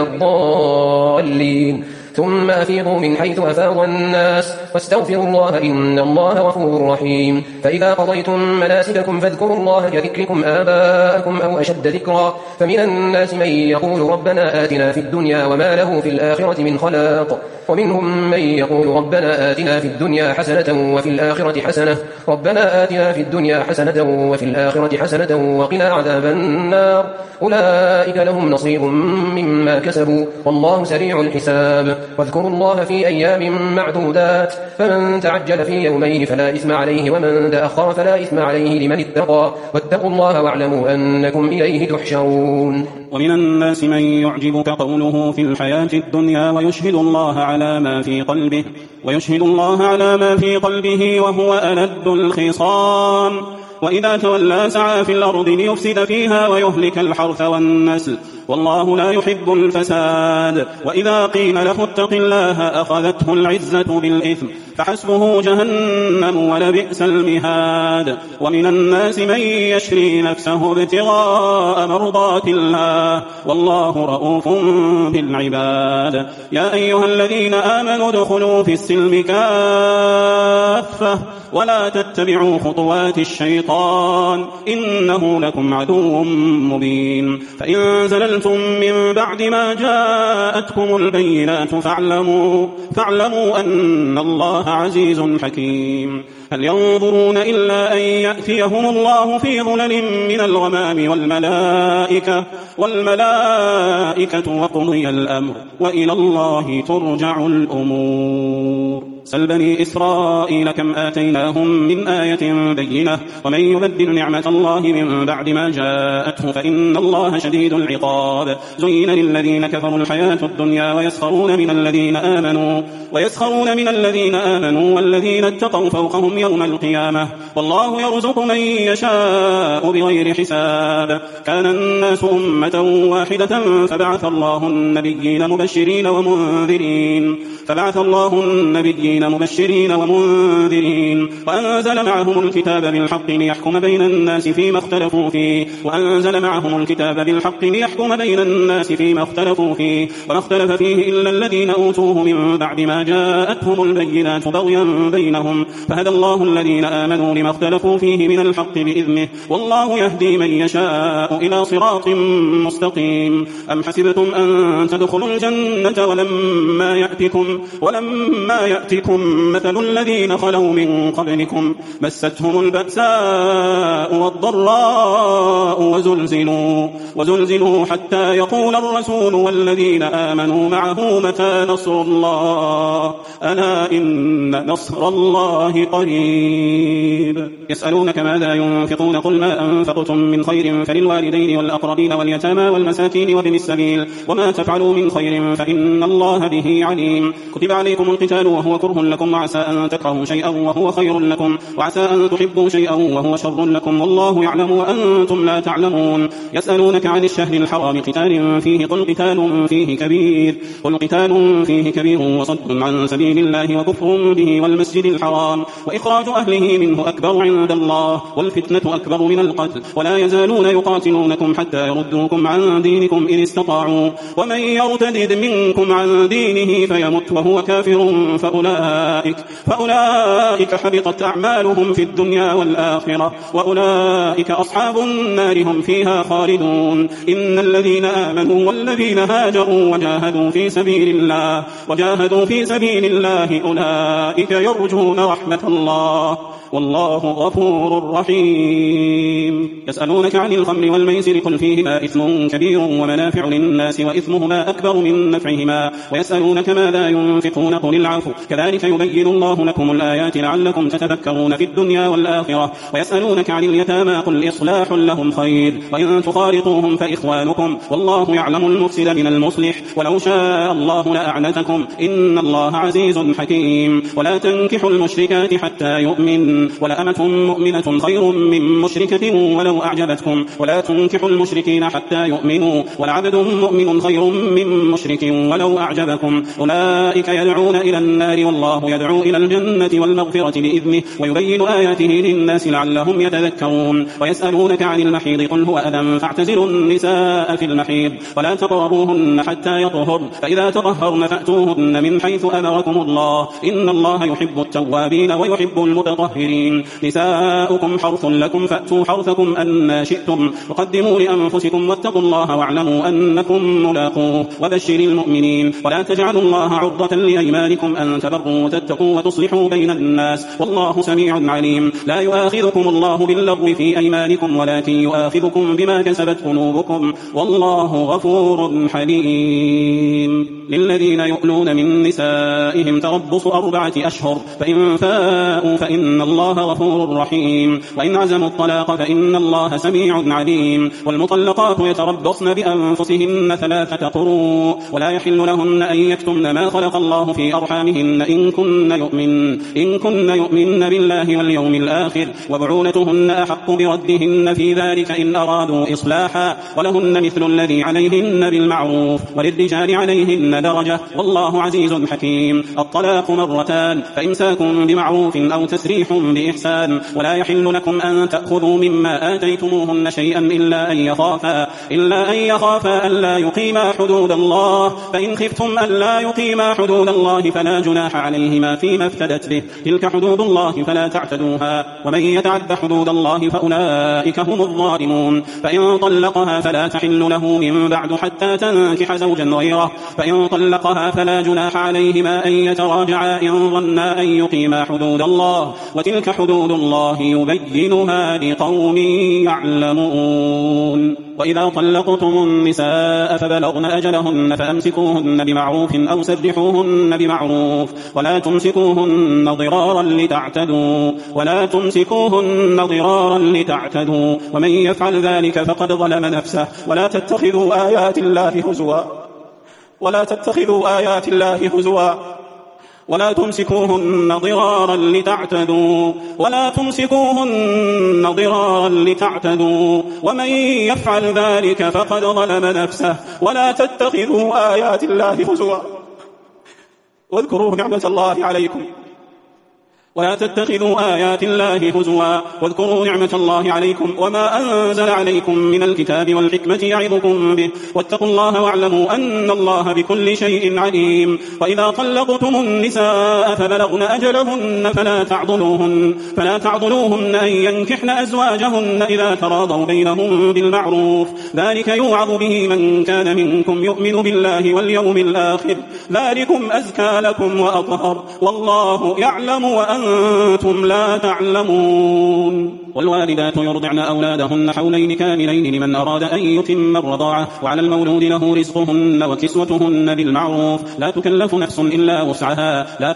الضالين ثم أفيضوا من حيث أفاض الناس واستغفروا الله إن الله غفور رحيم فإذا قضيتم مناسككم فاذكروا الله كذكركم آباءكم أو أشد ذكرا فمن الناس من يقول ربنا آتنا في الدنيا وما له في الآخرة من خلاق ومنهم من يقول ربنا آتنا في الدنيا حسنة وفي الآخرة حسنة ربنا آتنا في الدنيا حسنة وفي الآخرة حسنة وقنا عذاب النار أولئك لهم نصيب مما كسبوا والله سريع الحساب واذكروا الله في أيام معدودات فمن تعجل في يومين فلا إثم عليه ومن تأخر فلا إثم عليه لمن اتقى واتقوا الله واعلموا أنكم إليه تحشرون ومن الناس من يعجبك قوله في الحياة الدنيا ويشهد الله على ما في قلبه ويشهد الله على ما في قلبه وهو ألد الخصام وإذا تولى سعى في الأرض ليفسد فيها ويهلك الحرث والنسل والله لا يحب الفساد وإذا قيل له اتق الله أخذته العزة بالإثم فحسبه جهنم ولبئس المهاد ومن الناس من يشري نفسه ابتغاء مرضات الله والله رؤوف بالعباد يا أيها الذين آمنوا ادخلوا في السلم كافة ولا تتبعوا خطوات الشيطان إنه لكم عدو مبين فإن زللتم من بعد ما جاءتكم البينات فاعلموا, فاعلموا أن الله عزيز حكيم هل ينظرون إلا أن يأتيهم الله في ظلل من الغمام والملائكة, والملائكة وقضي الأمر وإلى الله ترجع الأمور سل بني إسرائيل كم آتيناهم من آية بينة ومن يبدل نعمة الله من بعد ما جاءته فإن الله شديد العقاب زين للذين كفروا الحياة الدنيا ويسخرون من الذين آمنوا ويسخرون من الذين آمنوا والذين اتقوا فوقهم يوم القيامة والله يرزق من يشاء بغير حساب. كان الناس أمة واحدة فبعث الله النبيين مبشرين ومنذرين فبعث الله النبيين مبشرين ومنذرين وأنزل معهم الكتاب بالحق ليحكم بين الناس فيما اختلفوا فيه وأنزل معهم الكتاب بالحق ليحكم بين الناس فيما اختلفوا فيه وما اختلف فيه إلا الذين أوتوه من بعد ما جاءتهم البينات بغيا بينهم فهدى الله الذين آمنوا لما اختلفوا فيه من الحق بإذنه والله يهدي من يشاء إلى صراط مستقيم. أم حسبتم أن تدخلوا الجنة ولما يأتكم ولما يأتكم مثل الذين خلوا من قبلكم مستهم البأساء والضراء وزلزلوا وزلزلوا حتى يقول الرسول والذين آمنوا معه متى نصر الله ألا إن نصر الله قريب. يسألونك ماذا ينفقون قل ما أنفقتم من خير فللوالدين والأقربين واليتامى والمساكين وابن السبيل وما تفعلوا من خير فإن الله به عليم. كتب عليكم القتال وهو كره لكم وعسى أن تكرهوا شيئا وهو خير لكم وعسى أن تحبوا شيئا وهو شر لكم والله يعلم وأنتم لا تعلمون. يسألونك عن الشهر الحرام قتال فيه قل قتال فيه كبير قل قتال فيه كبير وصد عن سبيل الله وكفر به والمسجد الحرام وإخراج أهله منه أكبر عند الله والفتنة أكبر من القتل ولا يزالون يقاتلونكم حتى يردوكم عن دينكم إن استطاعوا ومن يرتد منكم عن دينه فيمت وهو كافر فأولئك, فأولئك حبطت أعمالهم في الدنيا والآخرة وأولئك أصحاب النار هم فيها خالدون. إن الذين آمنوا والذين هاجروا وجاهدوا في سبيل الله وجاهدوا في سبيل الله أولئك يرجون رحمة الله والله غفور رحيم. يسألونك عن الخمر والميسر قل فيهما إثم كبير ومنافع للناس وإثمهما أكبر من نفعهما ويسألونك ماذا ينفقون قل العفو كذلك يبين الله لكم الآيات لعلكم تتذكرون في الدنيا والآخرة. ويسألونك عن اليتامى قل إصلاح لهم خير وإن تخالطوهم فإخوانكم والله يعلم المفسد من المصلح ولو شاء الله لأعنتكم إن الله عزيز حكيم. ولا تنكحوا المشركات حتى يؤمن ولأمة مؤمنة خير من مشركة ولو أعجبتكم ولا تنكحوا المشركين حتى يؤمنوا ولعبد مؤمن خير من مشرك ولو أعجبكم أولئك يدعون إلى النار والله يدعو إلى الجنة والمغفرة بإذنه ويبين آياته للناس لعلهم يتذكرون. ويسألونك عن المحيض قل هو أذى فاعتزلوا النساء في المحيض ولا تقربوهن حتى يطهرن فإذا تطهرن فأتوهن من حيث أمركم الله إن الله يحب التوابين ويحب المتطهرين. نساؤكم حرث لكم فأتوا حرثكم أن شئتم وقدموا لأنفسكم واتقوا الله واعلموا أنكم ملاقوه وبشر المؤمنين. ولا تجعلوا الله عرضة لأيمانكم أن تبروا وتتقوا وتصلحوا بين الناس والله سميع عليم. لا يؤاخذكم الله باللغو في أيمانكم ولكن يؤاخذكم بما كسبت قلوبكم والله غفور حليم. للذين يؤلون من نسائهم تربص أربعة أشهر فإن فاءوا فإن الله غفور رحيم وإن عزموا الطلاق فإن الله سميع عليم. والمطلقات يتربصن بأنفسهن ثلاثة قروء ولا يحل لهن أن يكتمن ما خلق الله في أرحامهن إن كن يؤمن إن كن يؤمن بالله واليوم الآخر وبعولتهن أحق بردهن في ذلك إن أرادوا إصلاحا ولهن مثل الذي عليهن بالمعروف وللرجال عليهن درجة والله عزيز حكيم. الطلاق مرتان فإمساكم بمعروف أو تسريح بإحسان ولا يحل لكم أن تأخذوا مما آتيتموهن شيئا إلا أن يخافا إلا أن يخافا ألا يقيما حدود الله فإن خفتم ألا يقيما حدود الله فلا جناح عليهما فيما افتدت به تلك حدود الله فلا تعتدوها ومن يتعد حدود الله فأولئك هم الظالمون. فإن طلقها فلا تحل له من بعد حتى تنكح زوجا غيره فإن طلقها فلا جناح عليهما أن يتراجعا إن ظنا أن يقيما حدود الله وتلك حدود الله يبينها لقوم يعلمون. وإذا طلقتم النساء فبلغن أجلهن فأمسكوهن بمعروف أو سرحوهن بمعروف ولا تمسكوهن ضرارا لتعتدوا ولا تمسكوهن ضرارا لتعتدوا ومن يفعل ذلك فقد ظلم نفسه. ولا تتخذوا آيات الله هزوا ولا تتخذوا آيات الله هزوا ولا تمسكوهن ضرارا لتعتدوا ولا تمسكوهن ضرارا لتعتدوا ومن يفعل ذلك فقد ظلم نفسه ولا تتخذوا آيات الله هزوا واذكروا نعمة الله عليكم ولا تتخذوا آيات الله هزوا واذكروا نعمة الله عليكم وما أنزل عليكم من الكتاب والحكمة يعظكم به واتقوا الله واعلموا أن الله بكل شيء عليم. وإذا طلقتم النساء فبلغن أجلهن فلا تعضلوهن, فلا تعضلوهن أن ينكحن أزواجهن إذا تراضوا بينهم بالمعروف ذلك يوعظ به من كان منكم يؤمن بالله واليوم الآخر ذلكم أزكى لكم وأطهر والله يعلم وأنتم أنتم لا تعلمون. والوالدات يرضعن أولادهن حولين كاملين لمن أراد أن يتم الرضاعة وعلى المولود له رزقهن وكسوتهن بالمعروف لا تكلف نفس إلا وسعها لا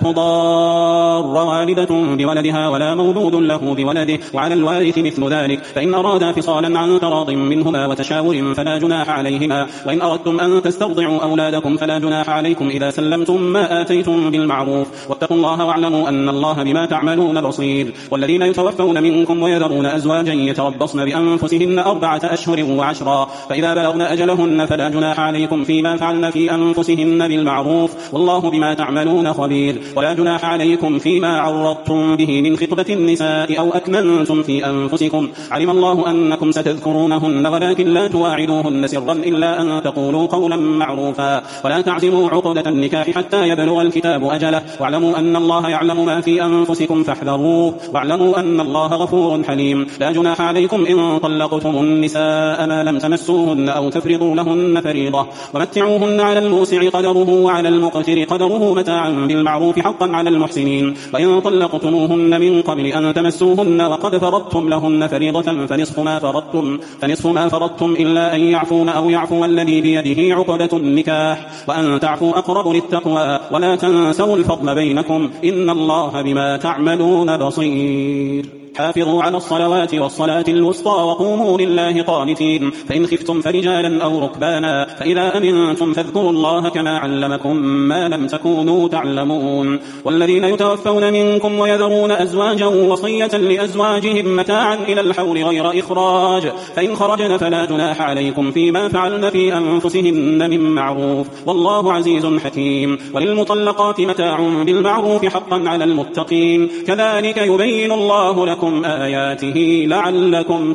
تضار والدة بولدها ولا مولود له بولده وعلى الوارث مثل ذلك فإن أرادا فصالا عن تراض منهما وتشاور فلا جناح عليهما. وإن أردتم أن تسترضعوا أولادكم فلا جناح عليكم إذا سلمتم ما آتيتم بالمعروف واتقوا الله واعلموا أن الله بما تعملون بصير. والذين يتوفون منكم ويذرون أزواجا يتربصن بأنفسهن أربعة أشهر وعشرا فإذا بلغن أجلهن فلا جناح عليكم فيما فعلن في أنفسهن بالمعروف والله بما تعملون خبير. ولا جناح عليكم فيما عرضتم به من خطبة النساء أو أكننتم في أنفسكم علم الله أنكم ستذكرونهن ولكن لا تواعدوهن سرا إلا أن تقولوا قولا معروفا ولا تعزموا عقدة النكاح حتى يبلغ الكتاب أجله واعلموا أن الله يعلم ما في أنفسكم فاحذروه واعلموا أن الله غفور حليم. لا جناح عليكم إن طلقتم النساء ما لم تمسوهن أو تفرضوا لهن فريضة ومتعوهن على الموسع قدره وعلى المقتر قدره متاعا بالمعروف حقا على المحسنين. وإن طلقتموهن من قبل أن تمسوهن وقد فرضتم لهن فريضة فنصف ما فرضتم, فنصف ما فرضتم إلا أن يعفون أو يعفو الذي بيده عقدة النكاح وأن تعفوا أقرب للتقوى ولا تنسوا الفضل بينكم إن الله بما تعملون بصير. حافظوا على الصلوات والصلاة الوسطى وقوموا لله قانتين فإن خفتم فرجالا أو ركبانا فإذا أمنتم فاذكروا الله كما علمكم ما لم تكونوا تعلمون. والذين يتوفون منكم ويذرون أزواجا وصية لأزواجهم متاعا إلى الحول غير إخراج فإن خرجن فلا جناح عليكم فيما فعلن في أنفسهن من معروف والله عزيز حكيم. وللمطلقات متاع بالمعروف حقا على المتقين كذلك يبين الله لكم آياته لعلكم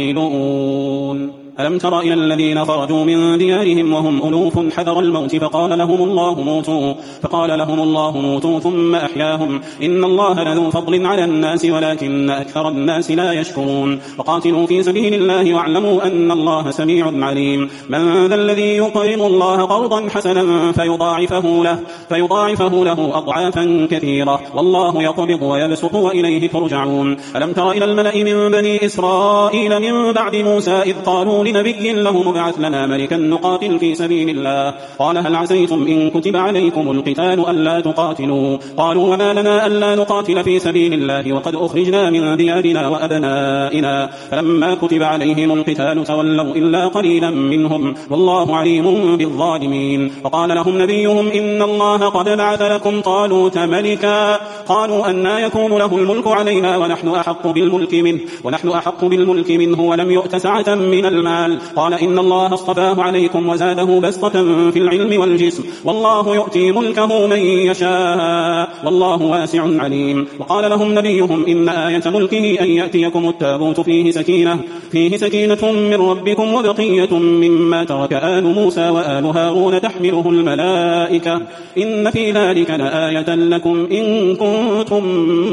تعقلون. ألم تر إلى الذين خرجوا من ديارهم وهم ألوف حذر الموت فقال لهم الله موتوا فقال لهم الله موتوا ثم أحياهم إن الله لذو فضل على الناس ولكن أكثر الناس لا يشكرون. وقاتلوا في سبيل الله واعلموا أن الله سميع عليم. من ذا الذي يقرض الله قرضا حسنا فيضاعفه له, فيضاعفه له أضعافا كثيرة والله يقبض ويبسط وإليه ترجعون. ألم تر إلى الملأ من بني إسرائيل من بعد موسى إذ قالوا لنبي له مبعث لنا ملكا نقاتل في سبيل الله قال هل عسيتم إن كتب عليكم القتال ألا تقاتلوا قالوا وما لنا ألا نقاتل في سبيل الله وقد أخرجنا من ديارنا وأبنائنا فلما كتب عليهم القتال تولوا إلا قليلا منهم والله عليم بالظالمين. وقال لهم نبيهم إن الله قد بعث لكم طالوت ملكا قالوا أنا يكون له الملك علينا ونحن أحق بالملك منه ونحن أحق بالملك منه ولم يؤت سعة من المال قال إن الله اصطفاه عليكم وزاده بسطة في العلم والجسم والله يؤتي ملكه من يشاء والله واسع عليم. وقال لهم نبيهم إن آية ملكه أن يأتيكم التابوت فيه سكينة, فيه سكينة من ربكم وبقية مما ترك آل موسى وآل هارون تحمله الملائكة إن في ذلك لآية لكم إن كنتم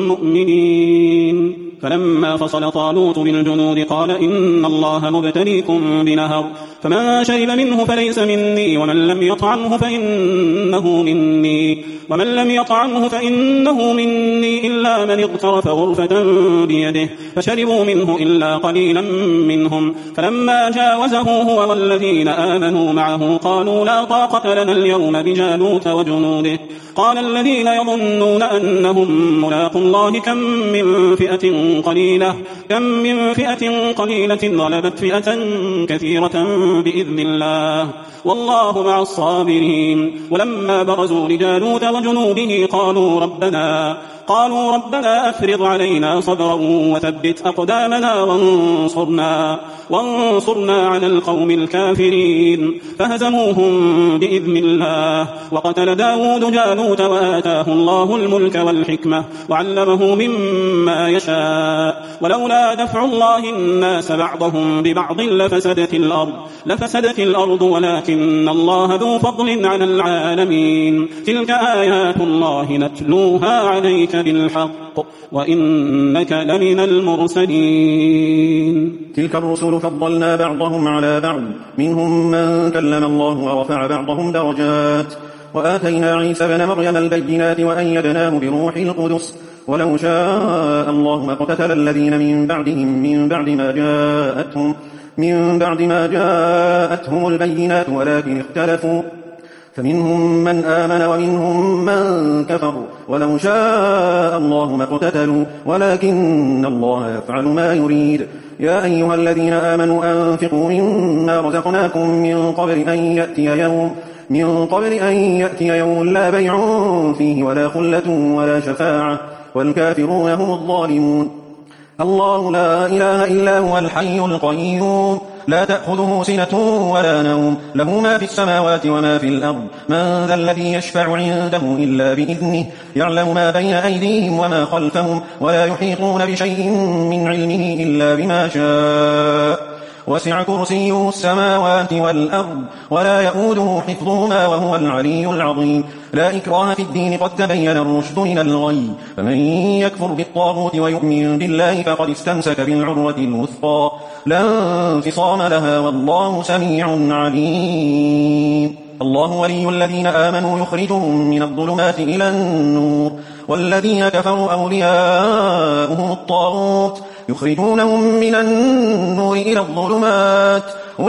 مؤمنين. فلما فصل طالوت بالجنود قال إن الله مبتليكم بنهر فمن شرب منه فليس مني ومن لم يطعمه فإنه مني ومن لم يطعمه فإنه مني إلا من اغترف غرفة بيده فشربوا منه إلا قليلا منهم. فلما جاوزه هو والذين آمنوا معه قالوا لا طاقة لنا اليوم بجالوت وجنوده قال الذين يظنون أنهم ملاقوا الله كم من فئة قليلة كم من فئة قليلة غلبت فئة كثيرة بإذن الله والله مع الصابرين. ولما برزوا لجالوت وجنوده قالوا ربنا قالوا ربنا أفرض علينا صبرا وثبت أقدامنا وانصرنا, وانصرنا على القوم الكافرين فهزموهم بإذن الله. وقتل داود جالوت وآتاه الله الملك والحكمة وعلمه مما يشاء ولولا دفع الله الناس بعضهم ببعض لفسدت الأرض, لفسدت الأرض ولكن الله ذو فضل على العالمين. تلك آيات الله نتلوها عليك بالحق وإنك لمن المرسلين. تلك الرسل فضلنا بعضهم على بعض منهم من كلم الله ورفع بعضهم درجات وآتينا عيسى بن مريم البينات وأيدناه بروح القدس ولو شاء الله ما اقتتل الذين من بعدهم من بعد ما جاءتهم من بعد ما جاءتهم البينات ولكن اختلفوا فمنهم من آمن ومنهم من كفر ولو شاء الله ما اقتتلوا ولكن الله يفعل ما يريد. يا أيها الذين آمنوا أنفقوا مما رزقناكم من قبل أن يأتي يوم من قبل أن يأتي يوم لا بيع فيه ولا خلة ولا شفاعة والكافرون هم الظالمون. الله لا إله إلا هو الحي القيوم لا تأخذه سنة ولا نوم له ما في السماوات وما في الأرض من ذا الذي يشفع عنده إلا بإذنه يعلم ما بين أيديهم وما خلفهم ولا يحيطون بشيء من علمه إلا بما شاء وسع كرسيه السماوات والأرض ولا يؤوده حفظهما وهو العلي العظيم. لا إكراه في الدين قد تبين الرشد من الغي فمن يكفر بالطاغوت ويؤمن بالله فقد استمسك بالعروة الوثقى لا انفصام لها والله سميع عليم. الله ولي الذين آمنوا يخرجهم من الظلمات إلى النور والذين كفروا أولياؤهم الطاغوت يخرجونهم من النور إلى الظلمات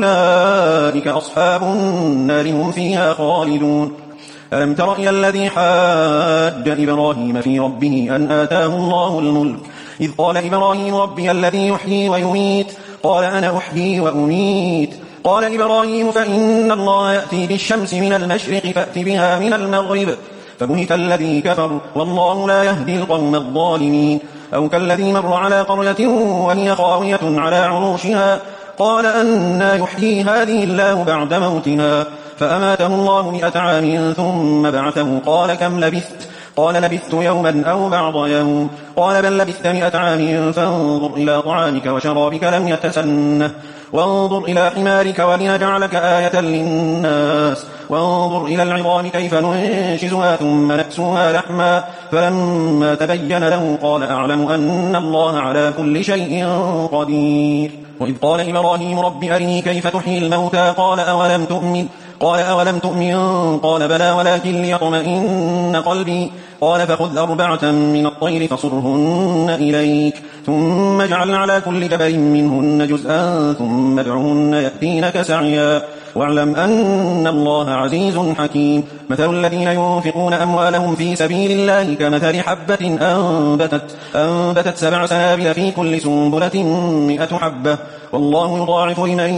أولئك أصحاب النار هم فيها خالدون. ألم تر إلى الذي حاج إبراهيم في ربه أن آتاه الله الملك إذ قال إبراهيم ربي الذي يحيي ويميت قال أنا أحيي وأميت قال إبراهيم فإن الله يأتي بالشمس من المشرق فأت بها من المغرب فبهت الذي كفر والله لا يهدي القوم الظالمين. أو كالذي مر على قرية وهي خاوية على عروشها قال أنى يحيي هذه الله بعد موتها فأماته الله مئة عام ثم بعثه قال كم لبثت قال لبثت يوما أو بعض يوم قال بل لبثت مئة عام فانظر إلى طعامك وشرابك لم يتسنه وانظر إلى حمارك ولنجعلك آية للناس وانظر إلى العظام كيف ننشزها ثم نكسوها لحما فلما تبين له قال أعلم أن الله على كل شيء قدير. وإذ قال إبراهيم رب أرني كيف تحيي الموتى قال أولم تؤمن قال أولم تؤمن قال بلى ولكن ليطمئن قلبي قال فخذ أربعة من الطير فصرهن إليك ثم اجعل على كل جبل منهن جزءا ثم ادعهن يأتينك سعيا واعلم أن الله عزيز حكيم. مثل الذين ينفقون أموالهم في سبيل الله كمثل حبة أنبتت, أنبتت سبع سنابل في كل سنبلة مئة حبة والله يضاعف لمن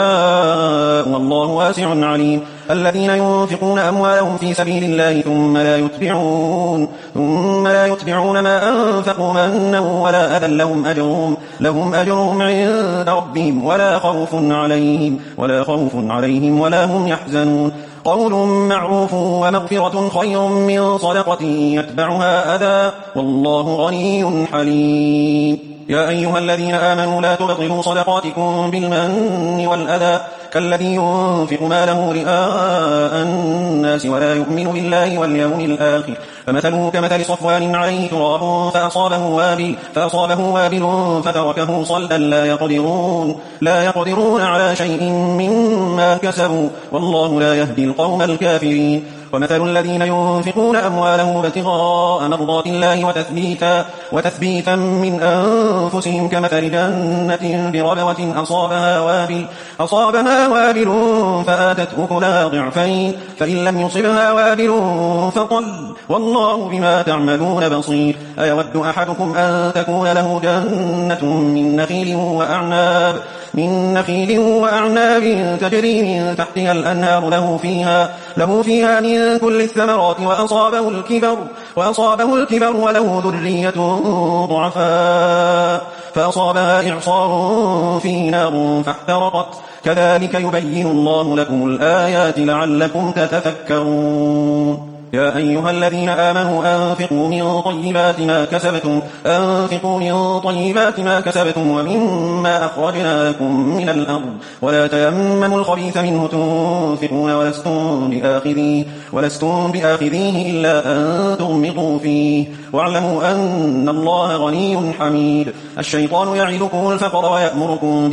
يشاء والله واسع عليم. الذين ينفقون أموالهم في سبيل الله ثم لا يتبعون ثم لا يتبعون ما أنفقوا منا ولا أذى لهم أجرهم لهم أجرهم عند ربهم ولا خوف عليهم ولا خوف عليهم ولا هم يحزنون. قول معروف ومغفرة خير من صدقة يتبعها أذى والله غني حليم. يا أيها الذين آمنوا لا تبطلوا صدقاتكم بالمن والأذى كالذي ينفق ماله رئاء الناس ولا يؤمن بالله واليوم الآخر فمثله كمثل صفوان عليه تراب فأصابه وابل, فأصابه وابل فتركه صلدا لا يقدرون, لا يقدرون على شيء مما كسبوا والله لا يهدي القوم الكافرين. ومثل الذين ينفقون أموالهم ابتغاء مرضات الله وتثبيتا, وتثبيتا من أنفسهم كمثل جنة بربوة أصابها وابل, أصابها وابل فآتت أكلها ضعفين فإن لم يصبها وابل فطل والله بما تعملون بصير. أيود أحدكم أن تكون له جنة من نخيل وأعناب من نخيل وأعناب تجري من تحتها الأنهار له فيها, له فيها من كل الثمرات وأصابه الكبر, وأصابه الكبر وله ذرية ضعفاء فأصابها إعصار فيه نار فاحترقت. كذلك يبين الله لكم الآيات لعلكم تتفكرون. يا أيها الذين آمنوا أنفقوا من طيبات ما كسبتم أنفقوا من طيبات ما كسبتم ومما أخرجنا لكم من الأرض ولا تيمموا الخبيث منه تنفقون ولستم بآخذيه ولستم بآخذيه إلا أن تغمضوا فيه واعلموا أن الله غني حميد. الشيطان يعدكم الفقر ويأمركم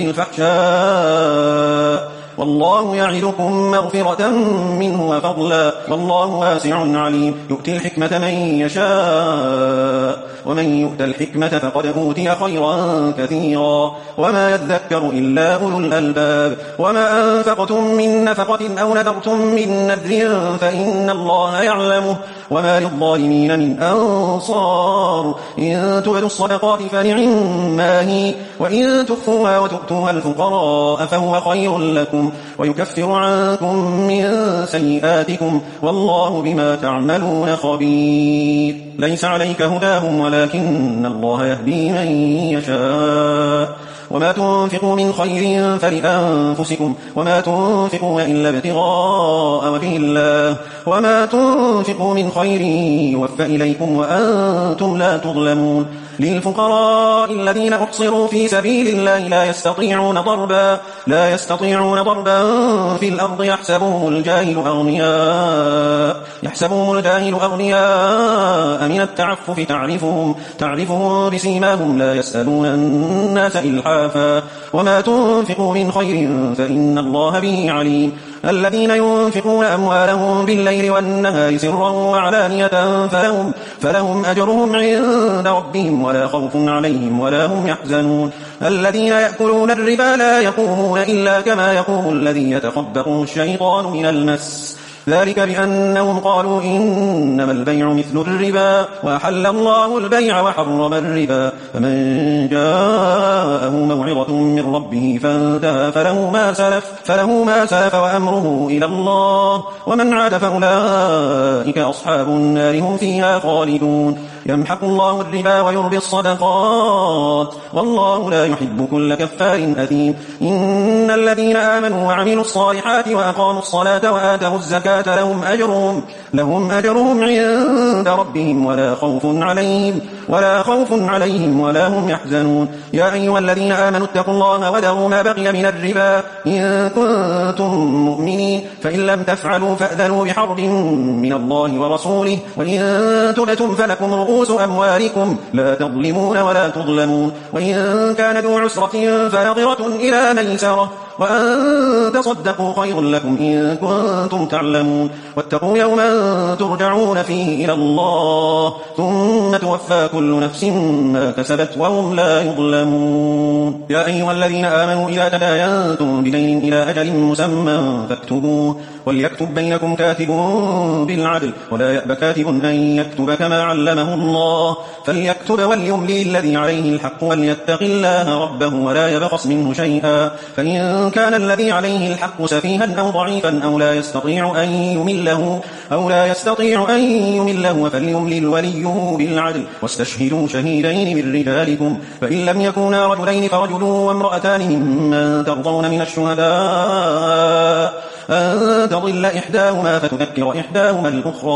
بالفحشاء والله يعدكم مغفرة منه وفضلا والله واسع عليم. يؤتي الحكمة من يشاء ومن يؤت الحكمة فقد أوتي خيرا كثيرا وما يذكر إلا أولو الألباب. وما أنفقتم من نفقة أو نذرتم من نذر فإن الله يعلمه وما للظالمين من أنصار. إن تبدوا الصدقات فنعما هي وإن تخفوها وتؤتوها الفقراء فهو خير لكم ويكفر عنكم من سيئاتكم والله بما تعملون خبير. ليس عليك هداهم ولكن الله يهدي من يشاء وما تنفقوا من خير فلأنفسكم وما تنفقوا إلا ابتغاء وجه الله وما تنفقوا من خير يوفى إليكم وأنتم لا تظلمون. للفقراء الذين أحصروا في سبيل الله لا يستطيعون ضربا لا يستطيعون ضربا في الأرض يحسبهم الجاهل أغنياء يحسبهم الجاهل أغنياء من التعفف تعرفهم تعرفهم بسيماهم لا يسألون الناس إلحافا وما تنفقوا من خير فإن الله به عليم. الذين ينفقون أموالهم بالليل والنهار سرا وعلانية فلهم, فلهم أجرهم عند ربهم ولا خوف عليهم ولا هم يحزنون. الذين يأكلون الربا لا يقومون إلا كما يقوم الذي يتخبطه الشيطان من المس ذلك بأنهم قالوا إنما البيع مثل الربا وأحل الله البيع وحرم الربا فمن جاءه موعظة من ربه فانتهى فله ما سلف, فله ما سلف وأمره إلى الله ومن عاد فأولئك أصحاب النار هم فيها خالدون. يمحق الله الربا ويربي الصدقات والله لا يحب كل كفار أثيم. إن الذين آمنوا وعملوا الصالحات وأقاموا الصلاة وآتوا الزكاة لهم أجرهم, لهم أجرهم عند ربهم ولا خوف عليهم ولا خوف عليهم ولا هم يحزنون. يا أيها الذين آمنوا اتقوا الله وذروا ما بقي من الربا إن كنتم مؤمنين فإن لم تفعلوا فأذنوا بحرب من الله ورسوله وإن تبتم فلكم رؤوس أموالكم لا تظلمون ولا تظلمون. وإن كان ذو عسرة فنظرة إلى ميسرة وأن تصدقوا خير لكم إن كنتم تعلمون. واتقوا يوما ترجعون فيه إلى الله ثم توفى كل نفس ما كسبت وهم لا يظلمون. يا أيها الذين آمنوا إذا تداينتم بدين إلى أجل مسمى فاكتبوه وليكتب بينكم كاتب بالعدل ولا يأب كاتب أن يكتب كما علمه الله فليكتب وليملي الذي عليه الحق وليتق الله ربه ولا يبخس منه شيئا فإن كان الذي عليه الحق سفيها أو ضعيفا أو لا يستطيع أن يمله أو لا يستطيع أن يمله فليملل وليه بالعدل واستشهدوا شهيدين من رجالكم فإن لم يكونا رجلين فرجل وامرأتان ممن ترضون من الشهداء أن تضل إحداهما فتذكر إحداهما الأخرى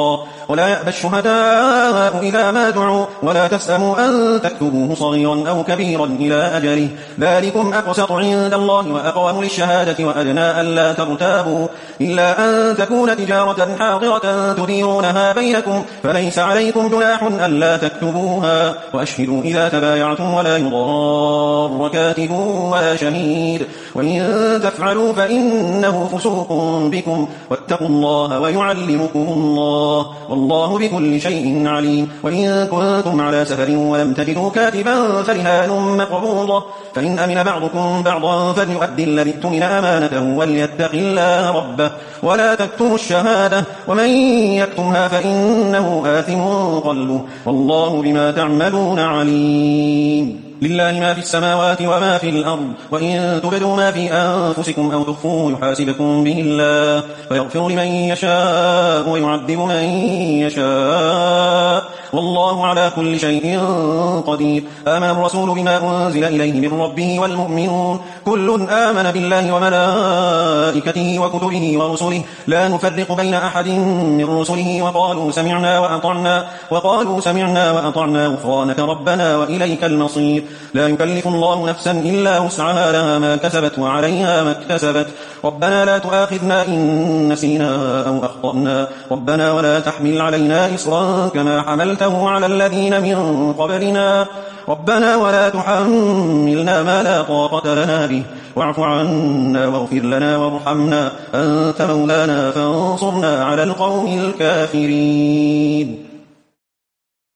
ولا يأبى الشهداء إذا ما دعوا ولا تسأموا أن تكتبوه صغيرا أو كبيرا إلى أجله ذلكم أقسط عند الله وأقوم للشهادة وأدنى ألا ترتابوا إلا أن تكون تجارة حاضرة تديرونها بينكم فليس عليكم جناح ألا تكتبوها وأشهدوا إذا تبايعتم ولا يضار كاتب ولا شهيد وإن تفعلوا فإنه فسوق بكم واتقوا الله ويعلمكم الله والله بكل شيء عليم وإن كنتم على سفر ولم تجدوا كاتبا فرهان مقبوضة فإن أمن بعضكم بعضا فليؤدي الذي اؤتمن أمانته وليتق الله ربه ولا تكتموا الشهادة ومن يكتمها فإنه آثم قلبه والله بما تعملون عليم لله ما في السماوات وما في الأرض وإن تبدوا ما في أنفسكم أو تخفوه يحاسبكم به الله فيغفر لمن يشاء ويعذب من يشاء والله على كل شيء قدير آمن الرسول بما أنزل إليه من ربه والمؤمنون كل آمن بالله وملائكته وكتبه ورسله لا نفرق بين أحد من رسله وقالوا سمعنا وأطعنا وقالوا سمعنا وأطعنا غفرانك ربنا وإليك المصير لا يكلف الله نفسا إلا وسعها لها ما كسبت وعليها ما اكتسبت ربنا لا تؤاخذنا إن نسينا أو أخطأنا ربنا ولا تحمل علينا إصرا كما حملته على الذين من قبلنا ربنا ولا تحملنا ما لا طاقة لنا به واعف عنا واغفر لنا وارحمنا أنت مولانا فانصرنا على القوم الكافرين